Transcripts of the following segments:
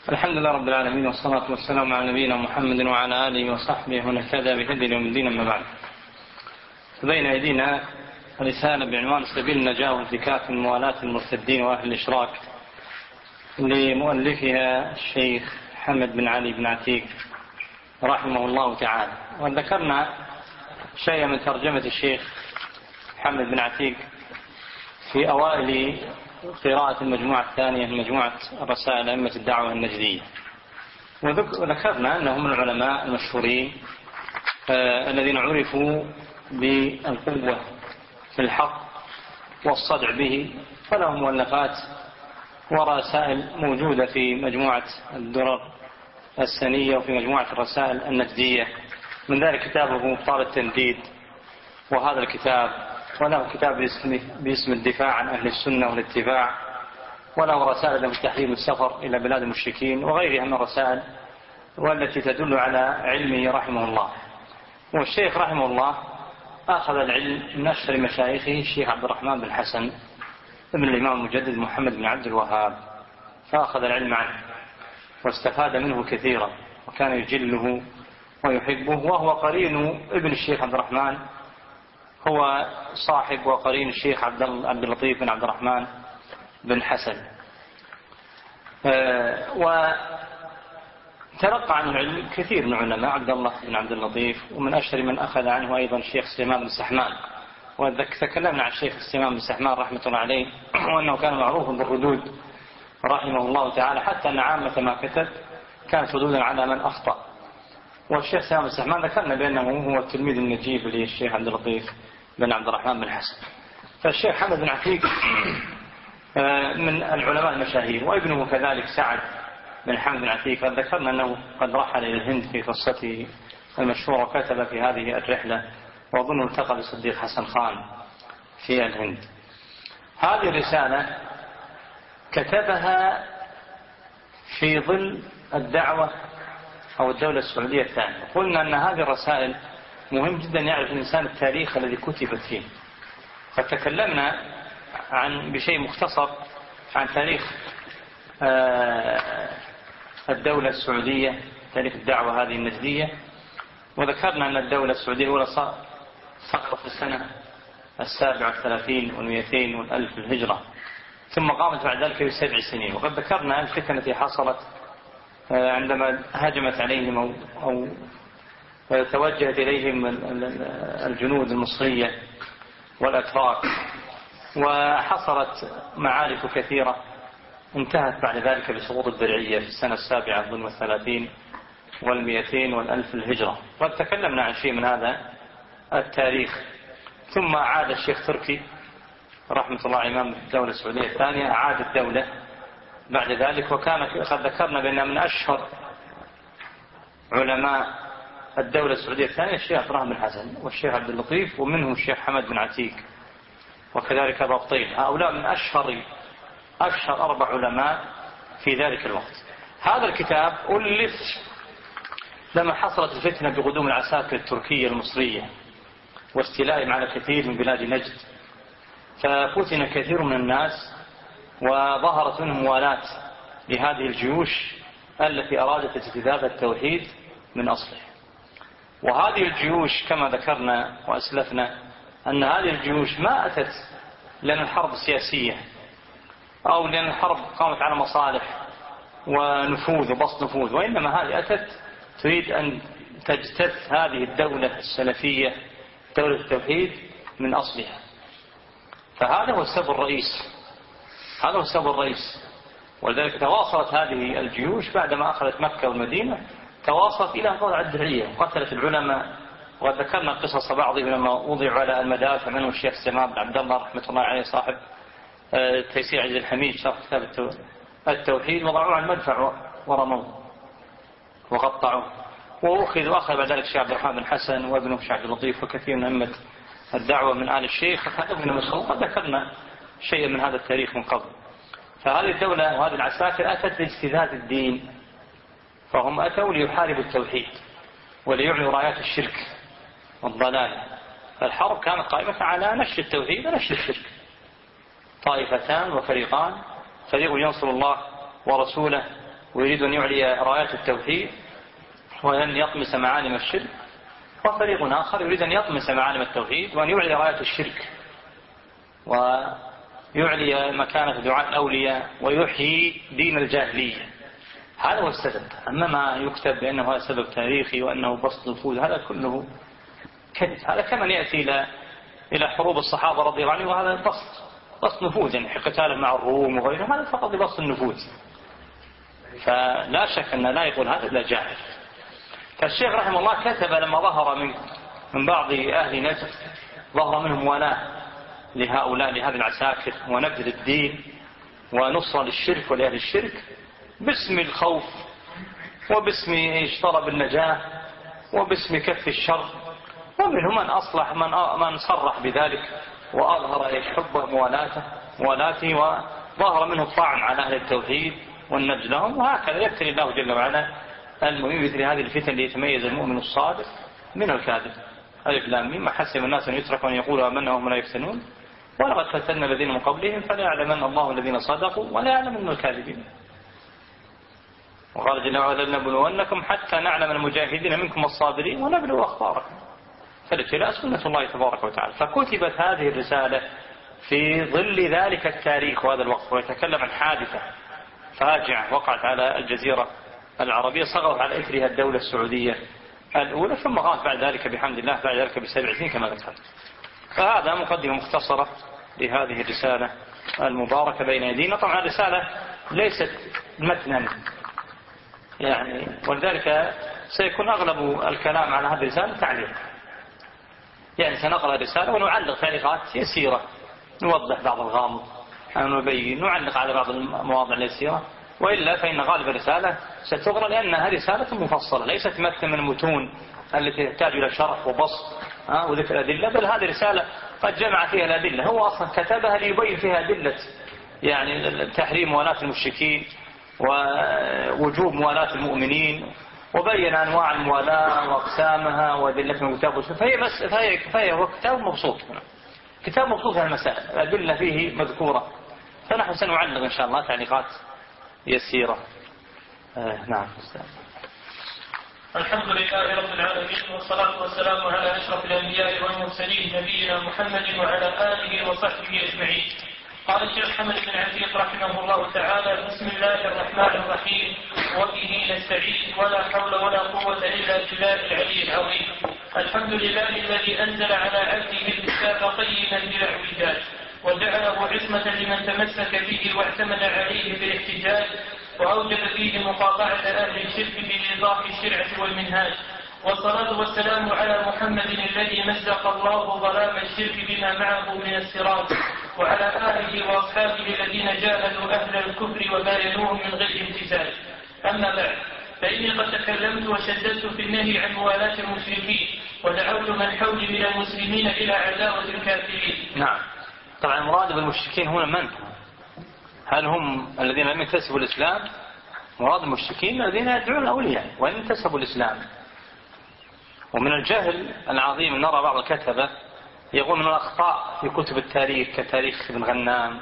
الحمد لله رب العالمين، والصلاة والسلام على نبينا محمد وعلى آله وصحبه ومن اهتدى بهديه يوم الدين. أما بعد، بين أيدينا رسالة بعنوان سبيل النجاة وانفكاك من موالاة المرتدين وأهل الإشراك لمؤلفها الشيخ حمد بن علي بن عتيق رحمه الله تعالى. وذكرنا شيئا من ترجمة الشيخ حمد بن عتيق في أوائل قراءة المجموعة الثانية من مجموعة رسائل أئمة الدعوة النجدية، وذكرنا أنهم من العلماء المشهورين الذين عرفوا بالقوة في الحق والصدع به، فلهم مؤلفات ورسائل موجودة في مجموعة الدرر السنية وفي مجموعة الرسائل النجدية. من ذلك كتابه مبطال التنديد، وهذا الكتاب، وله كتاب باسم الدفاع عن أهل السنة والاتباع، وله رسائل في تحريم السفر إلى بلاد المشركين، وغيرها من الرسائل والتي تدل على علمه رحمه الله. والشيخ رحمه الله أخذ العلم من أشهر مشايخه الشيخ عبد الرحمن بن حسن ابن الإمام المجدد محمد بن عبد الوهاب، فأخذ العلم عنه واستفاد منه كثيرا، وكان يجله ويحبه، وهو قرين ابن الشيخ عبد الرحمن، هو صاحب وقرين الشيخ عبد اللطيف بن عبد الرحمن بن حسن. وتلقى عنه العلم كثير من علماء، عبد الله بن عبد اللطيف، ومن أشهر من أخذ عنه أيضا الشيخ سليمان بن سحمان. وتكلمنا عن الشيخ سليمان بن سحمان رحمة الله عليه، وأنه كان معروفا بالردود رحمه الله تعالى، حتى أن عامة ما كتب كانت ردودا على من أخطأ. والشيخ سليمان بن سحمان ذكرنا بأنه هو التلميذ النجيب للشيخ عبد اللطيف بن عبد الرحمن بن حسن. فالشيخ حمد بن عتيق من العلماء المشاهير، وابنه كذلك سعد بن حمد بن عتيق. قد ذكرنا أنه قد رحل إلى الهند في قصته المشهورة، وكتب في هذه الرحلة، وأظن التقى بصديق حسن خان في الهند. هذه الرسالة كتبها في ظل الدعوة أو الدولة السعودية الثانية. قلنا أن هذه الرسائل مهم جدا يعرف الإنسان التاريخ الذي كتبت فيه، فتكلمنا بشيء مختصر عن تاريخ الدولة السعودية، تاريخ الدعوة هذه النجدية، وذكرنا أن الدولة السعودية الأولى سقطت في السنة 37 و200 والألف الهجرة، ثم قامت بعد ذلك ب7 سنين. وقد ذكرنا الفتنة التي حصلت عندما هجمت عليهم أو توجهت إليهم الجنود المصرية والأتراك، وحصلت معارك كثيرة انتهت بعد ذلك بسقوط الدرعية في السنة 37 و200 والألف الهجرة. وقد تكلمنا عن شيء من هذا التاريخ. ثم عاد الشيخ تركي رحمة الله عليه إمام الدولة السعودية الثانية، أعاد الدولة بعد ذلك، وكان قد ذكرنا بأن من أشهر علماء الدولة السعودية الثانية الشيخ عبد الرحمن بن حسن والشيخ عبد اللطيف، ومنهم الشيخ حمد بن عتيق، وكذلك ضبطين. هؤلاء من أشهر 4 علماء في ذلك الوقت. هذا الكتاب ألف لما حصلت الفتنة بقدوم العساكر التركية المصرية واستيلائهم على كثير من بلاد نجد، ففتن كثير من الناس، وظهرت منهم موالاة لهذه الجيوش التي أرادت اجتذاب التوحيد من أصله. وهذه الجيوش كما ذكرنا وأسلفنا أن هذه الجيوش ما أتت لأن الحرب سياسية أو لأن الحرب قامت على مصالح ونفوذ وبسط نفوذ، وإنما هذه أتت تريد أن تجتث هذه الدولة السلفية، دولة التوحيد، من أصلها. فهذا هو السبب الرئيس. ولذلك تواصلت هذه الجيوش بعدما أخذت مكة والمدينة، تواصلت إلى قطع الدرعية وقتلت العلماء. وقد ذكرنا قصص بعضهم لما وضعوا على المدافع، منهم الشيخ سليمان بن عبد الله رحمة الله عليه صاحب تيسير عزيز الحميد شرح كتاب التوحيد، وضعوه على المدفع ورموه وقطعوا، وأخذ بعد ذلك الشيخ عبد الرحمن بن حسن وابنه الشيخ عبد اللطيف وكثير من أئمة الدعوة من آل الشيخ. قد ذكرنا شيئا من هذا التاريخ من قبل. فهذه الدولة وهذه العساكر أتت لاجتذاب الدين، فهم أتوا ليحاربوا التوحيد وليعلوا رايات الشرك والضلال. فالحرب كانت قائمة على نشر التوحيد ونشر الشرك. طائفتان وفريقان، فريق ينصر الله ورسوله ويريد أن يعلي رايات التوحيد وأن يطمس معالم الشرك، وفريق آخر يريد أن يطمس معالم التوحيد وأن يعلي رايات الشرك ويعلي مكانة دعاء الأولياء ويحيي دين الجاهلية. هذا هو السبب. أما ما يكتب بأنه هذا سبب تاريخي وأنه بسط نفوذ، هذا كله كذب. هذا كمن يأتي إلى حروب الصحابة رضي الله عنهم، وهذا بسط نفوذ، يعني قتال مع الروم وغيرهم، هذا فقط بسط النفوذ. فلا شك أن لا يقول هذا إلا جاهل. فالشيخ رحمه الله كتب لما ظهر من بعض أهل نجد، ظهر منهم موالاة لهؤلاء لهذه العساكر ونبذ الدين ونصرة للشرك ولأهل الشرك باسم الخوف وباسم طلب النجاة وباسم كف الشر، ومنهم من أصلح من صرح بذلك وأظهر حبه موالاته، وظهر منه الطعن على أهل التوحيد والنجد لهم. وهكذا يبتلي الله جل وعلا المؤمن مثل هذه الفتن ليتميز المؤمن الصادق من الكاذب. ألف لام ميم، حسب الناس أن يتركوا أن يقولوا آمنا وهم لا يفتنون ولقد فتنا الذين من قبلهم فلا يعلمن الله الذين صدقوا ولا يعلمن الكاذبين. وقال جل وعلا لنبلونكم حتى نعلم المجاهدين منكم الصابرين ونبلو أخباركم. فالابتلاء سنة الله تبارك وتعالى. فكتبت هذه الرسالة في ظل ذلك التاريخ وهذا الوقت، ويتكلم عن حادثة فاجعة وقعت على الجزيرة العربية، صغرت على إثرها الدولة السعودية الأولى، ثم غاب بعد ذلك بحمد الله بعد ذلك ب7 سنين كما ذكرت. فهذا مقدمة مختصرة لهذه الرسالة المباركة بين يدينا. طبعا الرسالة ليست متنا يعني، ولذلك سيكون أغلب الكلام على هذه الرسالة تعليق، يعني سنقرأ الرسالة ونعلق تعليقات يسيرة، نوضح بعض الغامض أو نبين، نعلق على بعض المواضع اليسيرة، وإلا فإن غالب الرسالة ستغرى لأنها رسالة مفصلة ليست متن من المتون التي تحتاج إلى شرح وبسط وذكر أدلة، بل هذه رسالة قد جمع فيها الأدلة. هو أصلا كتبها ليبين فيها أدلة يعني تحريم موالاة المشركين ووجوب موالاة المؤمنين، وبين أنواع الموالاة وأقسامها وأدلة من الكتاب والسنة. فهي كتاب مبسوط، كتاب مبسوط على المسائل، الأدلة فيه مذكورة. فنحن سنعلق إن شاء الله تعليقات يسيرة. نعم. الحمد لله رب العالمين، والصلاة والسلام على أشرف الأنبياء والمرسلين نبينا محمد وعلى آله وصحبه أجمعين. قال الشيخ حمد بن عتيق رحمه الله تعالى: بسم الله الرحمن الرحيم، وبه نستعين، ولا حول ولا قوة إلا بالله العلي العظيم. الحمد لله الذي أنزل على عبده الكتاب قيما بلا اعوجاج، وجعله عصمة لمن تمسك به واعتمد عليه بالاحتجاج، وأوجب فيه مقاطعة أهل الشرك بإيضاح الشرعة والمنهاج. والصلاة والسلام على محمد الذي مزق الله ظلام الشرك بما معه من السراج، وعلى آله وأصحابه الذين جاهدوا أهل الكفر وباينوهم من غير امتثال. أما بعد، فإني قد تكلمت وشددت في النهي عن موالاة المشركين، ودعوت من حولي من المسلمين إلى عداوة الكافرين. نعم. طبعا المراد بالمشركين هنا من؟ هل هم الذين لم ينتسبوا الإسلام؟ مراد المشركين الذين يدعون الأولياء وإن انتسبوا الإسلام. ومن الجهل العظيم أن نرى بعض الكتبة يقول من الأخطاء في كتب التاريخ كتاريخ ابن غنام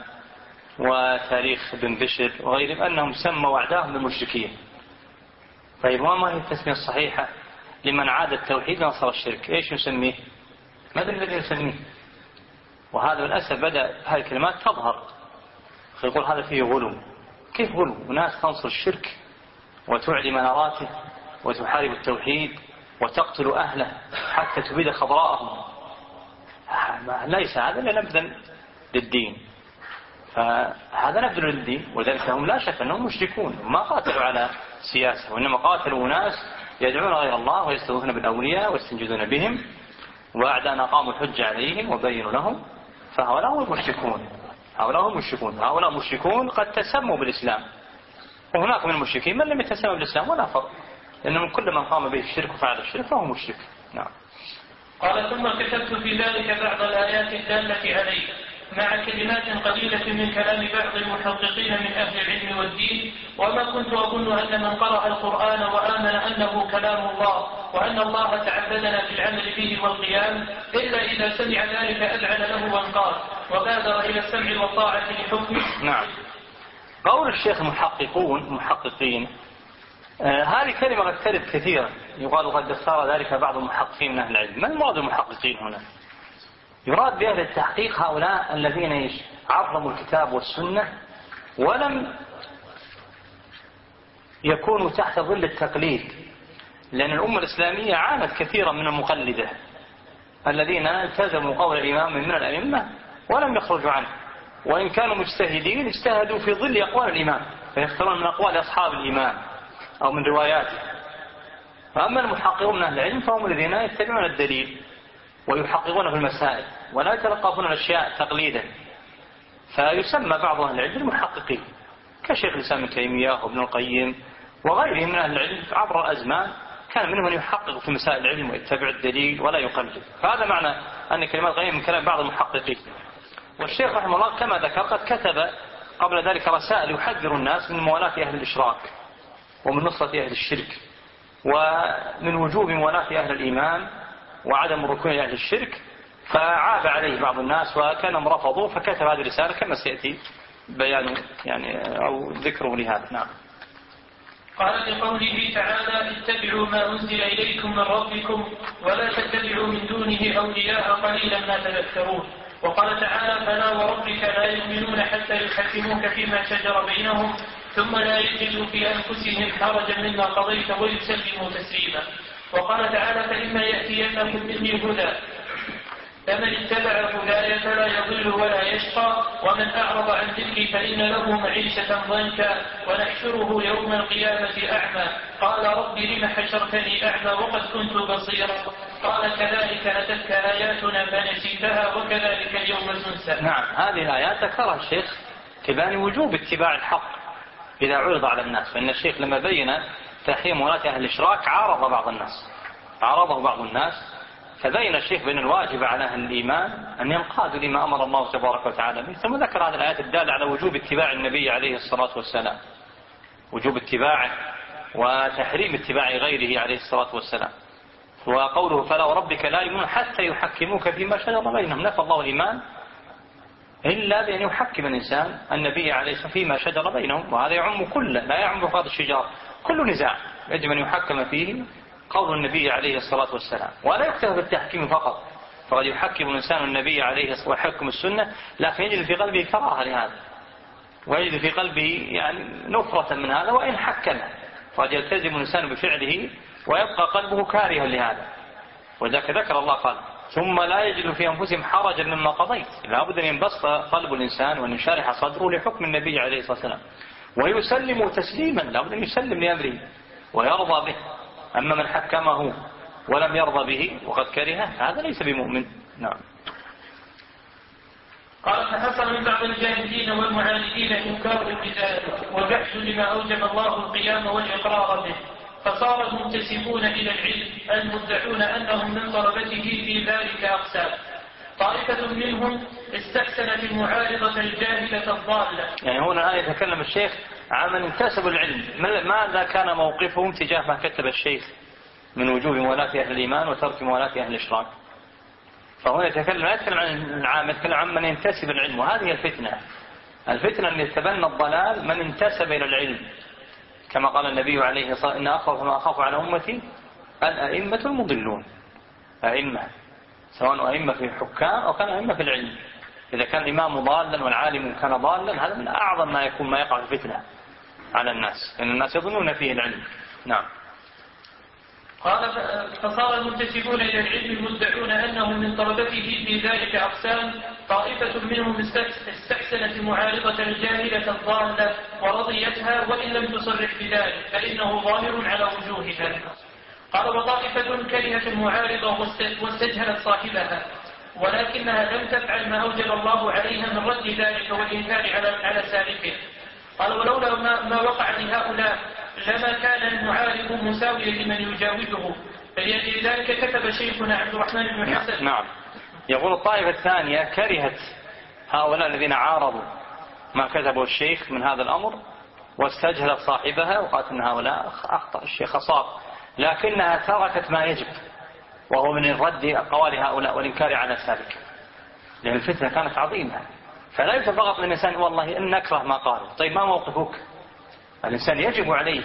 وتاريخ ابن بشر وغيرهم أنهم سموا أعداءهم بالمشركين. طيب وما هي التسمية الصحيحة لمن عاد التوحيد ونصر الشرك؟ إيش نسميه؟ ماذا الذي نسميه؟ وهذا للأسف بدأ هذه الكلمات تظهر، فيقول هذا فيه غلو. كيف غلو؟ وناس تنصر الشرك وتعلي مناراته وتحارب التوحيد وتقتل أهله حتى تبيد خضراءهم. ليس هذا إلا نبذا للدين، فهذا نبذ للدين. وذلك هم لا شك أنهم مشركون، ما قاتلوا على سياسة، وإنما قاتلوا ناس يدعون غير الله ويستغيثون بالأولياء ويستنجدون بهم، وأعداءنا قاموا الحجة عليهم وبينوا لهم. فهؤلاء هم المشركون، هؤلاء مشركون قد تسموا بالإسلام، وهناك من المشركين من لم يتسمى بالإسلام ولا فرق، لأنهم كل من قام به الشرك وفعل الشرك فهو مشرك. نعم. قال: ثم كتبت في ذلك بعض الآيات الدالة عليه مع كلمات قليلة من كلام بعض المحققين من أهل العلم والدين، وما كنت أظن أن من قرأ القرآن وآمن أنه كلام الله وأن الله تعبدنا بالعمل به والقيام إلا إذا سمع ذلك أذعن له وانقاد وبادر إلى السمع والطاعة لحكمه. نعم. قول الشيخ المحققين هذه كلمة قد ترد كثيرا، يقال قد اختار ذلك بعض المحققين من أهل العلم. ما المراد المحققين هنا؟ يراد بأهل التحقيق هؤلاء الذين عظموا الكتاب والسنة ولم يكونوا تحت ظل التقليد، لأن الأمة الإسلامية عانت كثيرا من المقلدة الذين التزموا قول الإمام من الأئمة ولم يخرجوا عنه، وإن كانوا مجتهدين اجتهدوا في ظل أقوال الإمام، فيختارون من أقوال أصحاب الإمام أو من رواياته. فأما المحققون من أهل العلم فهم الذين يتبعون الدليل ويحققون في المسائل ولا يتلقفون الأشياء تقليدا، فيسمى بعض أهل العلم المحققين كشيخ الإسلام ابن تيمية وابن القيم وغيرهم من أهل العلم عبر الأزمان، كان منهم من يحقق في مسائل العلم ويتبع الدليل ولا يقلد. فهذا معنى أن كلمات غير من كلام بعض المحققين. والشيخ رحمه الله كما ذكر قد كتب قبل ذلك رسائل يحذر الناس من موالاة أهل الإشراك ومن نصرة أهل الشرك ومن وجوب موالاة أهل الإيمان وعدم الركون إلى أهل الشرك، فعاب عليه بعض الناس وكانهم رفضوا، فكتب هذه الرسالة كما سيأتي بيان أو ذكره لهذا. نعم. قال لقوله تعالى اتبعوا ما أنزل إليكم من ربكم ولا تتبعوا من دونه أولياء قليلا ما تذكرون. وقال تعالى فلا وربك لا يؤمنون حتى يحكموك فيما شجر بينهم ثم لا يجدوا في أنفسهم حرجا مما قضيت ويسلموا تسليما. وقال تعالى فإما يأتينكم مني هدى فمن اتبع هداي فلا يضل ولا يشقى ومن أعرض عن ذكري فإن له معيشة ضنكا ونحشره يوم القيامة أعمى قال رب لم حشرتني أعمى وقد كنت بصيرا قال كذلك أتتك آياتنا فنسيتها وكذلك اليوم تنسى. نعم، هذه الآيات ذكرها الشيخ تبان وجوب اتباع الحق إذا عرض على الناس، فإن الشيخ لما بين تحريم ولاة أهل الإشراك عارضه بعض الناس، فبين الشيخ بين الواجب على أهل الإيمان أن ينقادوا لما أمر الله تبارك وتعالى به، ثم ذكر هذه الآيات الدالة على وجوب اتباع النبي عليه الصلاة والسلام، وجوب اتباعه وتحريم اتباع غيره عليه الصلاة والسلام. وقوله فلا وربك لا يؤمنون حتى يحكموك فيما شجر بينهم، نفى الله الإيمان إلا بأن يحكم الإنسان النبي عليه الصلاة فيما شجر بينهم، وهذا يعم كل، لا يعم فقط الشجار، كل نزاع يجب أن يحكم فيه قول النبي عليه الصلاة والسلام، ولا يكتفي بالتحكيم فقط، فقد يحكم الإنسان النبي عليه الصلاة والسلام ويحكم السنة لكن يجد في قلبه كراهة لهذا ويجد في قلبه نفرة من هذا، وإن حكم فقد يلتزم الإنسان بفعله ويبقى قلبه كارها لهذا. وذلك ذكر الله قال ثم لا يجد في أنفسهم حرجا مما قضيت، لا بد أن ينبسط قلب الإنسان وأن ينشرح صدره لحكم النبي عليه الصلاة والسلام ويسلم تسليما، لا بد أن يسلم لأمره ويرضى به. أما من حكمه ولم يرضى به وقد كرهه هذا ليس بمؤمن. نعم. قال فحصل من بعض الجاهلين والمعاندين إنكار بذلك وجحد لما أوجب الله القيام والإقرار به، فصار المنتسبون إلى العلم المدعون أنهم من طلبته في ذلك أقسام. طائفة منهم استحسنت المعارضة الجاهلة الضالة. يعني هنا الآن يتكلم الشيخ عن من انتسبوا العلم، ماذا كان موقفهم تجاه ما كتب الشيخ من وجوب موالاة أهل الإيمان وترك موالاة أهل الإشراك. فهنا يتكلم لا يتكلم عن العام، يتكلم عن من ينتسب العلم، وهذه الفتنة أن يتبنى الضلال من انتسب إلى العلم، كما قال النبي عليه الصلاة والسلام إن أخاف ما أخاف على أمتي الأئمة المضلون. أئمة سواء أئمة في الحكام أو كان أئمة في العلم، إذا كان الإمام ضالا والعالم كان ضالا هذا من أعظم ما يكون ما يقع في فتنة على الناس، لأن الناس يظنون فيه العلم. نعم. قال فصار المنتسبون إلى العلم المدعون أنهم من طلبته في ذلك أقسام. طائفة منهم استحسنت المعارضة الجاهلة الضالة ورضيتها وإن لم تصرح بذلك فإنه ظاهر على وجوهها. قال وطائفة كرهت المعارضة واستجهلت صاحبها ولكنها لم تفعل ما أوجب الله عليها من رد ذلك والإنكار على سالكه. قال ولولا ما وقع لهؤلاء لما كان المعارض مساويا لمن يجاوزه، فلأجل ذلك كتب شيخنا عبد الرحمن بن حسن. نعم. يقول الطائفة الثانية كرهت هؤلاء الذين عارضوا ما كتبه الشيخ من هذا الأمر واستجهلت صاحبها وقالت أن هؤلاء أخطأ الشيخ أصاب، لكنها تركت ما يجب وهو من الرد أقوال هؤلاء والإنكار على سالك، لأن الفتنة كانت عظيمة. فلا يوجد فقط للإنسان والله إن نكره ما قالوا. طيب ما موقفك؟ الإنسان يجب عليه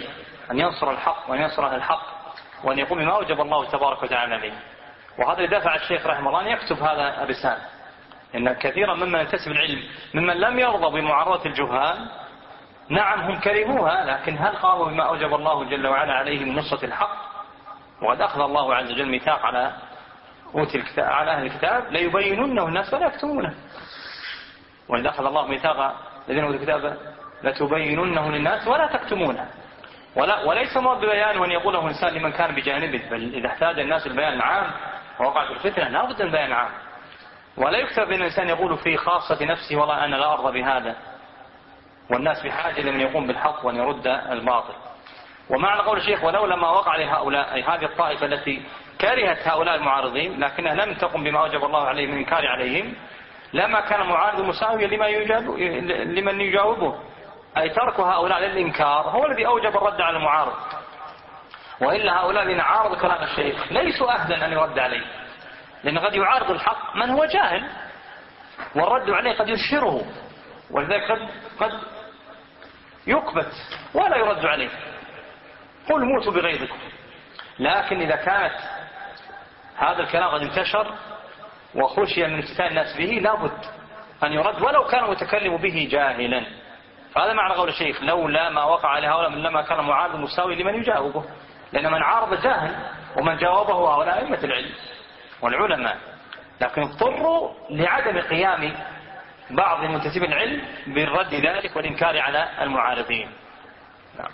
أن ينصر الحق وأن ينصر أهل الحق وأن يقوم بما أوجب الله تبارك وتعالى عليه. وهذا دفع الشيخ رحمه الله أن يكتب هذا الرسالة، إن كثيرا ممن ينتسب العلم ممن لم يرضى بمعارضة الجهال، نعم هم كرهوها، لكن هل قاموا بما أوجب الله جل وعلا عليه من نصرة الحق؟ وقد أخذ الله عز وجل ميثاق على أهل الكتاب ليبيننه الناس ولا يكتمونه. وإذا أخذ الله ميثاق الذين أوتوا الكتاب لتبيننه للناس ولا تكتمونه. وليس مراد ببيان وأن يقوله إنسان لمن كان بجانبه، بل إذا احتاج الناس البيان العام ووقعت الفتنة لا بد من البيان عام، ولا يكتب بأن الإنسان يقول في خاصة نفسه والله أنا لا أرضى بهذا، والناس بحاجة لمن يقوم بالحق وأن يرد الباطل. ومعنى قول الشيخ ولولا ما وقع لهؤلاء، أي هذه الطائفة التي كرهت هؤلاء المعارضين لكنها لم تقم بما أوجب الله عليه من إنكار عليهم، لما كان معارض مساويا لمن يجاوبه، أي ترك هؤلاء للإنكار هو الذي أوجب الرد على المعارض. وإلا هؤلاء الذين عارضوا كلام الشيخ ليسوا أهلا أن يرد عليه، لأن قد يعارض الحق من هو جاهل والرد عليه قد يشهره، ولذلك قد يكبت ولا يرد عليه، قل موتوا بغيظكم. لكن إذا كانت هذا الكلام قد انتشر وخشي من افتتان الناس به لابد أن يرد ولو كان المتكلم به جاهلا. فهذا معنى قول الشيخ لولا ما وقع لهؤلاء من لما كان معارض مساوي لمن يجاوبه، لأن من عارض جاهل ومن جاوبه هؤلاء أئمة العلم والعلماء، لكن اضطروا لعدم قيام بعض منتسبي العلم بالرد ذلك والإنكار على المعارضين. نعم.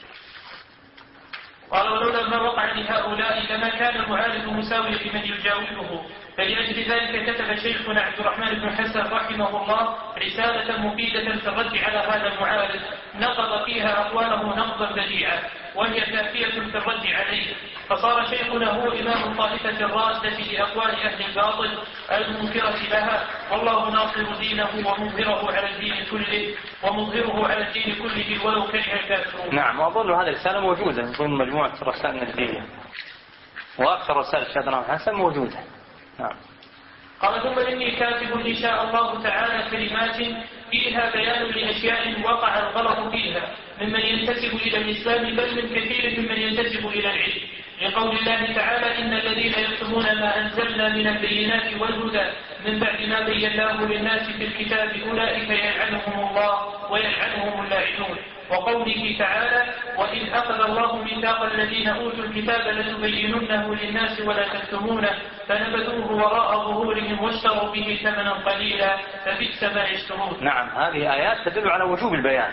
قال ولولا ما وقع لهؤلاء لما كان المعارض مساويا لمن يجاوبه، فلأجل ذلك كتب شيخنا عبد الرحمن بن حسن رحمه الله رسالة مفيدة في الرد على هذا المعارض نقض فيها أقواله نقضا بديعا، وهي كافية في الرد عليه. فصار شيخنا هو إمام الطائفة الرادة لأقوال أهل الباطل المنكرة لها، والله ناصر دينه ومظهره على الدين كله ولو كره الكافرون. نعم. وأظن هذه الرسالة موجودة ضمن مجموعة الرسائل النجدية، وأكثر رسائل الشيخ عبد الرحمن حسن موجودة. نعم. قال ثم إني كاتب إن شاء الله تعالى كلمات فيها بيان لأشياء وقع الغلط فيها ممن ينتسب إلى الإسلام بل من كثير ممن ينتسب إلى العلم، لقول الله تعالى إن الذين يكتمون ما أنزلنا من البينات والهدى من بعد ما بيناه للناس في الكتاب أولئك يلعنهم الله ويلعنهم اللاعنون. وقوله تعالى وإذ أخذ الله ميثاق الذين أوتوا الكتاب لتبيننه للناس ولا تكتمونه فنبذوه وراء ظهورهم واشتروا به ثمنا قليلا فبئس ما يشترون. نعم. هذه آيات تدل على وجوب البيان،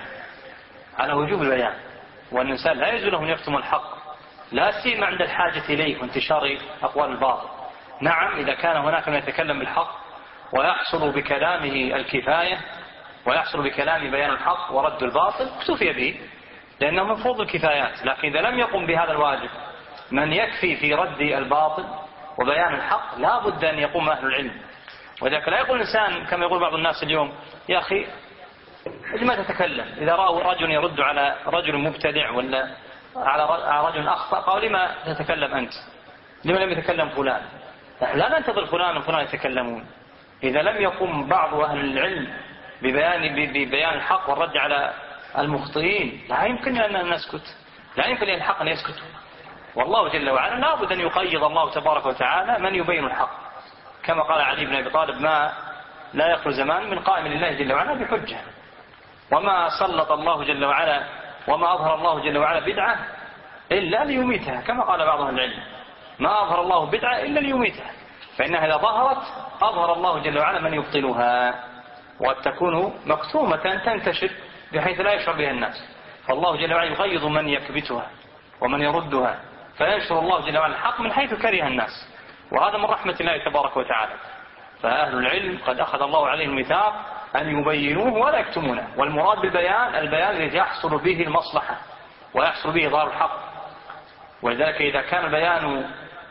وأن الإنسان لا يجوز له أن يكتم الحق، لا سيما عند الحاجة إليه وانتشار أقوال الباطل. نعم إذا كان هناك من يتكلم بالحق ويحصل بكلامه الكفاية ويحصل بكلام بيان الحق ورد الباطل اكتفي به، لأنه من فروض الكفايات. لكن إذا لم يقم بهذا الواجب من يكفي في رد الباطل وبيان الحق لا بد أن يقوم أهل العلم. وذلك لا يقول الإنسان كما يقول بعض الناس اليوم يا أخي لما تتكلم، إذا رأوا رجل يرد على رجل مبتدع ولا على رجل أخطأ قالوا لما تتكلم أنت، لما لم يتكلم فلان؟ لا ننتظر فلان وفلان يتكلمون. إذا لم يقم بعض أهل العلم ببيان الحق والرد على المخطئين لا يمكن أن نسكت، لا يمكن للحق أن يسكت. والله جل وعلا لا بد أن يقيض الله تبارك وتعالى من يبين الحق، كما قال علي بن أبي طالب ما لا يخلو زمان من قائم لله جل وعلا بحجة، وما سلط الله جل وعلا وما أظهر الله جل وعلا بدعة إلا ليميتها، كما قال بعض أهل العلم ما أظهر الله بدعة إلا ليميتها، فإنها إذا ظهرت أظهر الله جل وعلا من يبطلها، وتكون مكتومة تنتشر بحيث لا يشعر بها الناس، فالله جل وعلا يغيظ من يكبتها ومن يردها، فينشر الله جل وعلا الحق من حيث كره الناس، وهذا من رحمة الله تبارك وتعالى. فأهل العلم قد أخذ الله عليهم الميثاق أن يبينوه ولا يكتمونه، والمراد بالبيان البيان الذي يحصل به المصلحة ويحصل به ظاهر الحق. ولذلك إذا كان البيان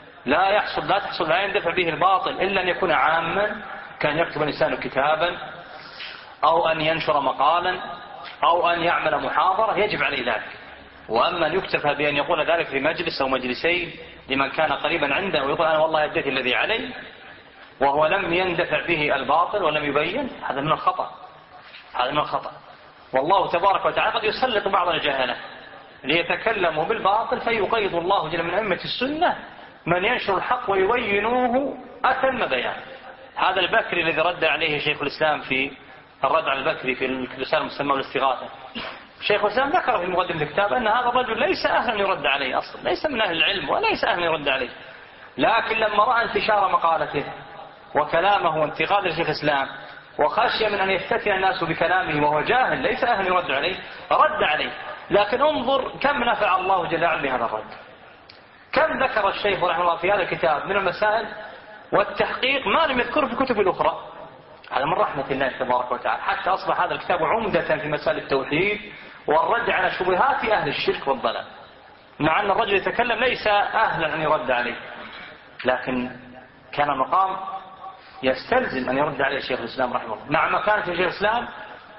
لا يندفع به الباطل إلا أن يكون عاما، كان يكتب الإنسان كتابا أو أن ينشر مقالا أو أن يعمل محاضرة يجب عليه ذلك. وأما أن يكتفى بأن يقول ذلك في مجلس أو مجلسين لمن كان قريبا عنده ويقول أنا والله أديت الذي علي وهو لم يندفع به الباطل ولم يبين، هذا من الخطأ. والله تبارك وتعالى قد يسلط بعض الجهلة ليتكلموا بالباطل فيقيض الله جل من أئمة السنة من ينشر الحق ويبينوه أتم بيان. هذا البكري الذي رد عليه شيخ الإسلام في الرد على البكري في الرسالة المسمى بالاستغاثة، شيخ الإسلام ذكر في مقدمة الكتاب أن هذا الرجل ليس أهلا يرد عليه أصلا، ليس من أهل العلم وليس أهلا يرد عليه، لكن لما رأى انتشار مقالته وكلامه وانتقاد الشيخ الإسلام وخشي من أن يفتتن الناس بكلامه وهو جاهل ليس أهلا يرد عليه رد عليه. لكن انظر كم نفع الله جل وعلا بهذا الرد، كم ذكر الشيخ رحمه الله في هذا الكتاب من المسائل والتحقيق ما لم يذكره في الكتب الأخرى. هذا من رحمة الله تبارك وتعالى، حتى أصبح هذا الكتاب عمدة في مسائل التوحيد والرد على شبهات أهل الشرك والضلال، مع أن الرجل يتكلم ليس أهلا أن يرد عليه، لكن كان مقام يستلزم أن يرد عليه شيخ الإسلام رحمه الله مع مكانة شيخ الإسلام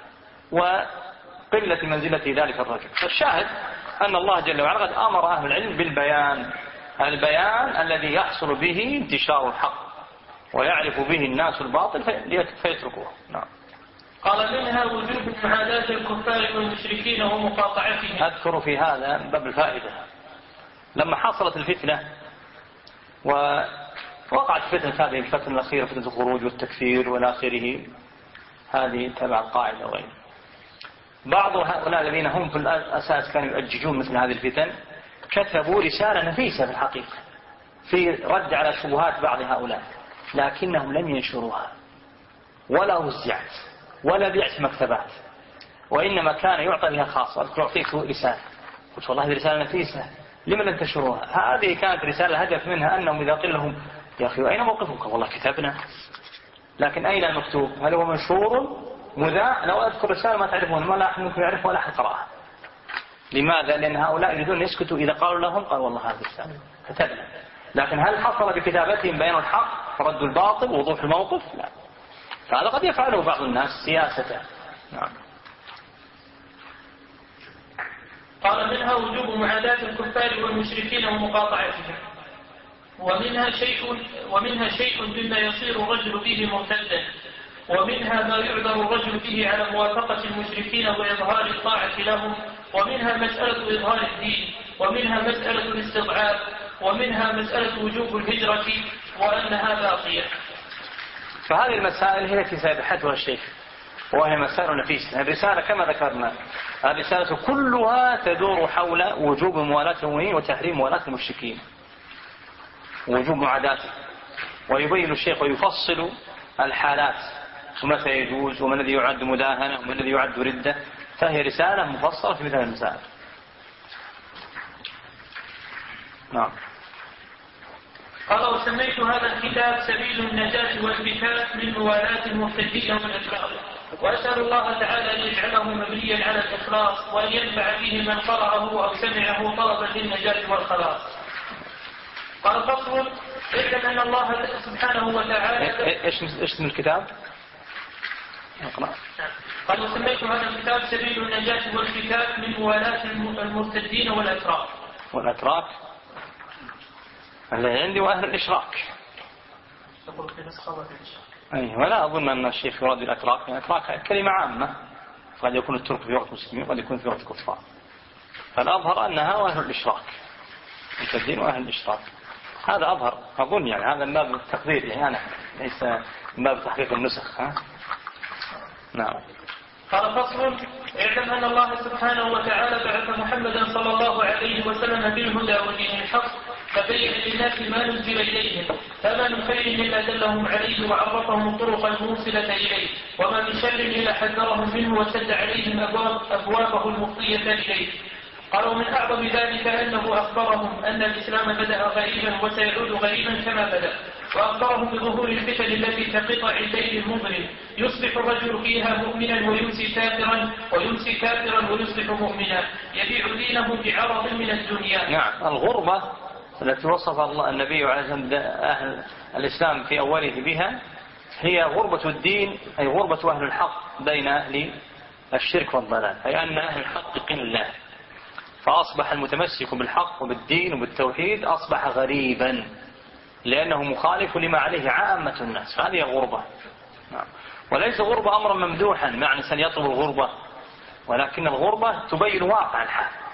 وقلة منزلة ذلك الرجل. فالشاهد أن الله جل وعلا قد أمر أهل العلم بالبيان، البيان الذي يحصل به انتشار الحق ويعرف به الناس الباطل فيتركوه. نعم. قال منها وجوب معاداة الكفار والمشركين ومقاطعتهم. أذكر في هذا باب الفائدة، لما حصلت الفتنة ووقعت فتنة هذه الفتنة الأخيرة، فتنة الخروج والتكفير والآخره، هذه تبع القاعدة وغيره، بعض هؤلاء الذين هم في الأساس كانوا يؤججون مثل هذه الفتن كتبوا رسالة نفيسة في الحقيقة في رد على شبهات بعض هؤلاء، لكنهم لم ينشروها ولا وزعت ولا بيعت مكتبات، وإنما كان يعطى بها خاصة. أذكر أعطيك رسالة قلت والله هذه رسالة نفيسة لمن لم تنشروها؟ هذه كانت رسالة هدف منها أنهم إذا قيل لهم يا أخي أين موقفك؟ والله كتبنا، لكن أين المكتوب؟ هل هو منشور مذاع؟ لو أذكر رسالة ما تعرفون ما لا أحد ممكن يعرف ولا أحد قرأها. لماذا؟ لأن هؤلاء يريدون يسكتوا إذا قالوا لهم قال والله هذه رسالة كتبنا، لكن هل حصل بكتابتهم بيان الحق ورد الباطل ووضوح الموقف؟ لا. فهذا قد يفعله بعض الناس سياسة. نعم. قال منها وجوب معاداة الكفار والمشركين ومقاطعتهم، ومنها شيء مما يصير الرجل به مرتدا، ومنها ما يعذر الرجل به على موافقة المشركين وإظهار الطاعة لهم، ومنها مسألة إظهار الدين، ومنها مسألة الاستضعاف، ومنها مسألة وجوب الهجرة وأنها باقية. فهذه المسائل هي التي سيبحثها الشيخ، وهي مسائل نفيسة. الرسالة كما ذكرنا الرسالة كلها تدور حول وجوب موالاة المؤمنين وتحريم موالاة المشركين، وجوب معاداته، ويبين الشيخ ويفصل الحالات ومتى يجوز وما الذي يعد مداهنة وما الذي يعد ردة، فهي رسالة مفصلة في مثل المسائل. نعم. قال وسميت هذا الكتاب سبيل النجاة والبكاء من موالاة المرتدين والإكراه، وأسأل الله تعالى أن يجعله مبنيا على الإخلاص وأن ينفع به من قرأه أو سمعه طلبا للنجاة والخلاص. قال فصل اعلم أن الله سبحانه وتعالى ايش اسم الكتاب؟ اقرأ. قال وسميت هذا الكتاب سبيل النجاة والبكاء من موالاة المرتدين والأتراك. والأتراك اللي عندي وأهل الإشراك. تقول في نسخة وفي الإشراك. أي ولا أظن أن الشيخ يراد الأتراك، الأتراك كلمة عامة، قد يكون الترك في وقت المسلمين وقد يكون في وقت الكفار، فالأظهر أنها وأهل الإشراك، المرتدين وأهل الإشراك، هذا أظهر أظن، يعني هذا من باب التقدير يعني أنا ليس من باب تحقيق النسخ. نعم. قال فصل اعلم أن الله سبحانه وتعالى بعث محمدا صلى الله عليه وسلم بالهدى ودين الحق فبين للناس ما نزل إليهم، فما من خير إلا دلهم عليه وعرفهم الطرق الموصلة إليه، وما من شر إلا حذرهم منه وسد عليهم أبوابه المفضية إليه. قالوا من أعظم ذلك أنه أخبرهم أن الإسلام بدأ غريبا وسيعود غريبا كما بدأ، وأخبرهم بظهور الفتن التي كقطع الليل المظلم يصبح الرجل فيها مؤمنا ويمسي كافرا ويصبح مؤمنا يبيع دينه بعرض من الدنيا. نعم. الغربة التي وصف الله النبي عليه أهل الإسلام في أوله بها هي غربة الدين، أي غربة أهل الحق بين أهل الشرك والضلال، أي أن أهل الحق قلة، فأصبح المتمسك بالحق وبالدين وبالتوحيد أصبح غريبا لأنه مخالف لما عليه عامة الناس، فهذه غربة. وليس غربة أمرا ممدوحا مع إنسان يطلب الغربة، ولكن الغربة تبين واقع الحال،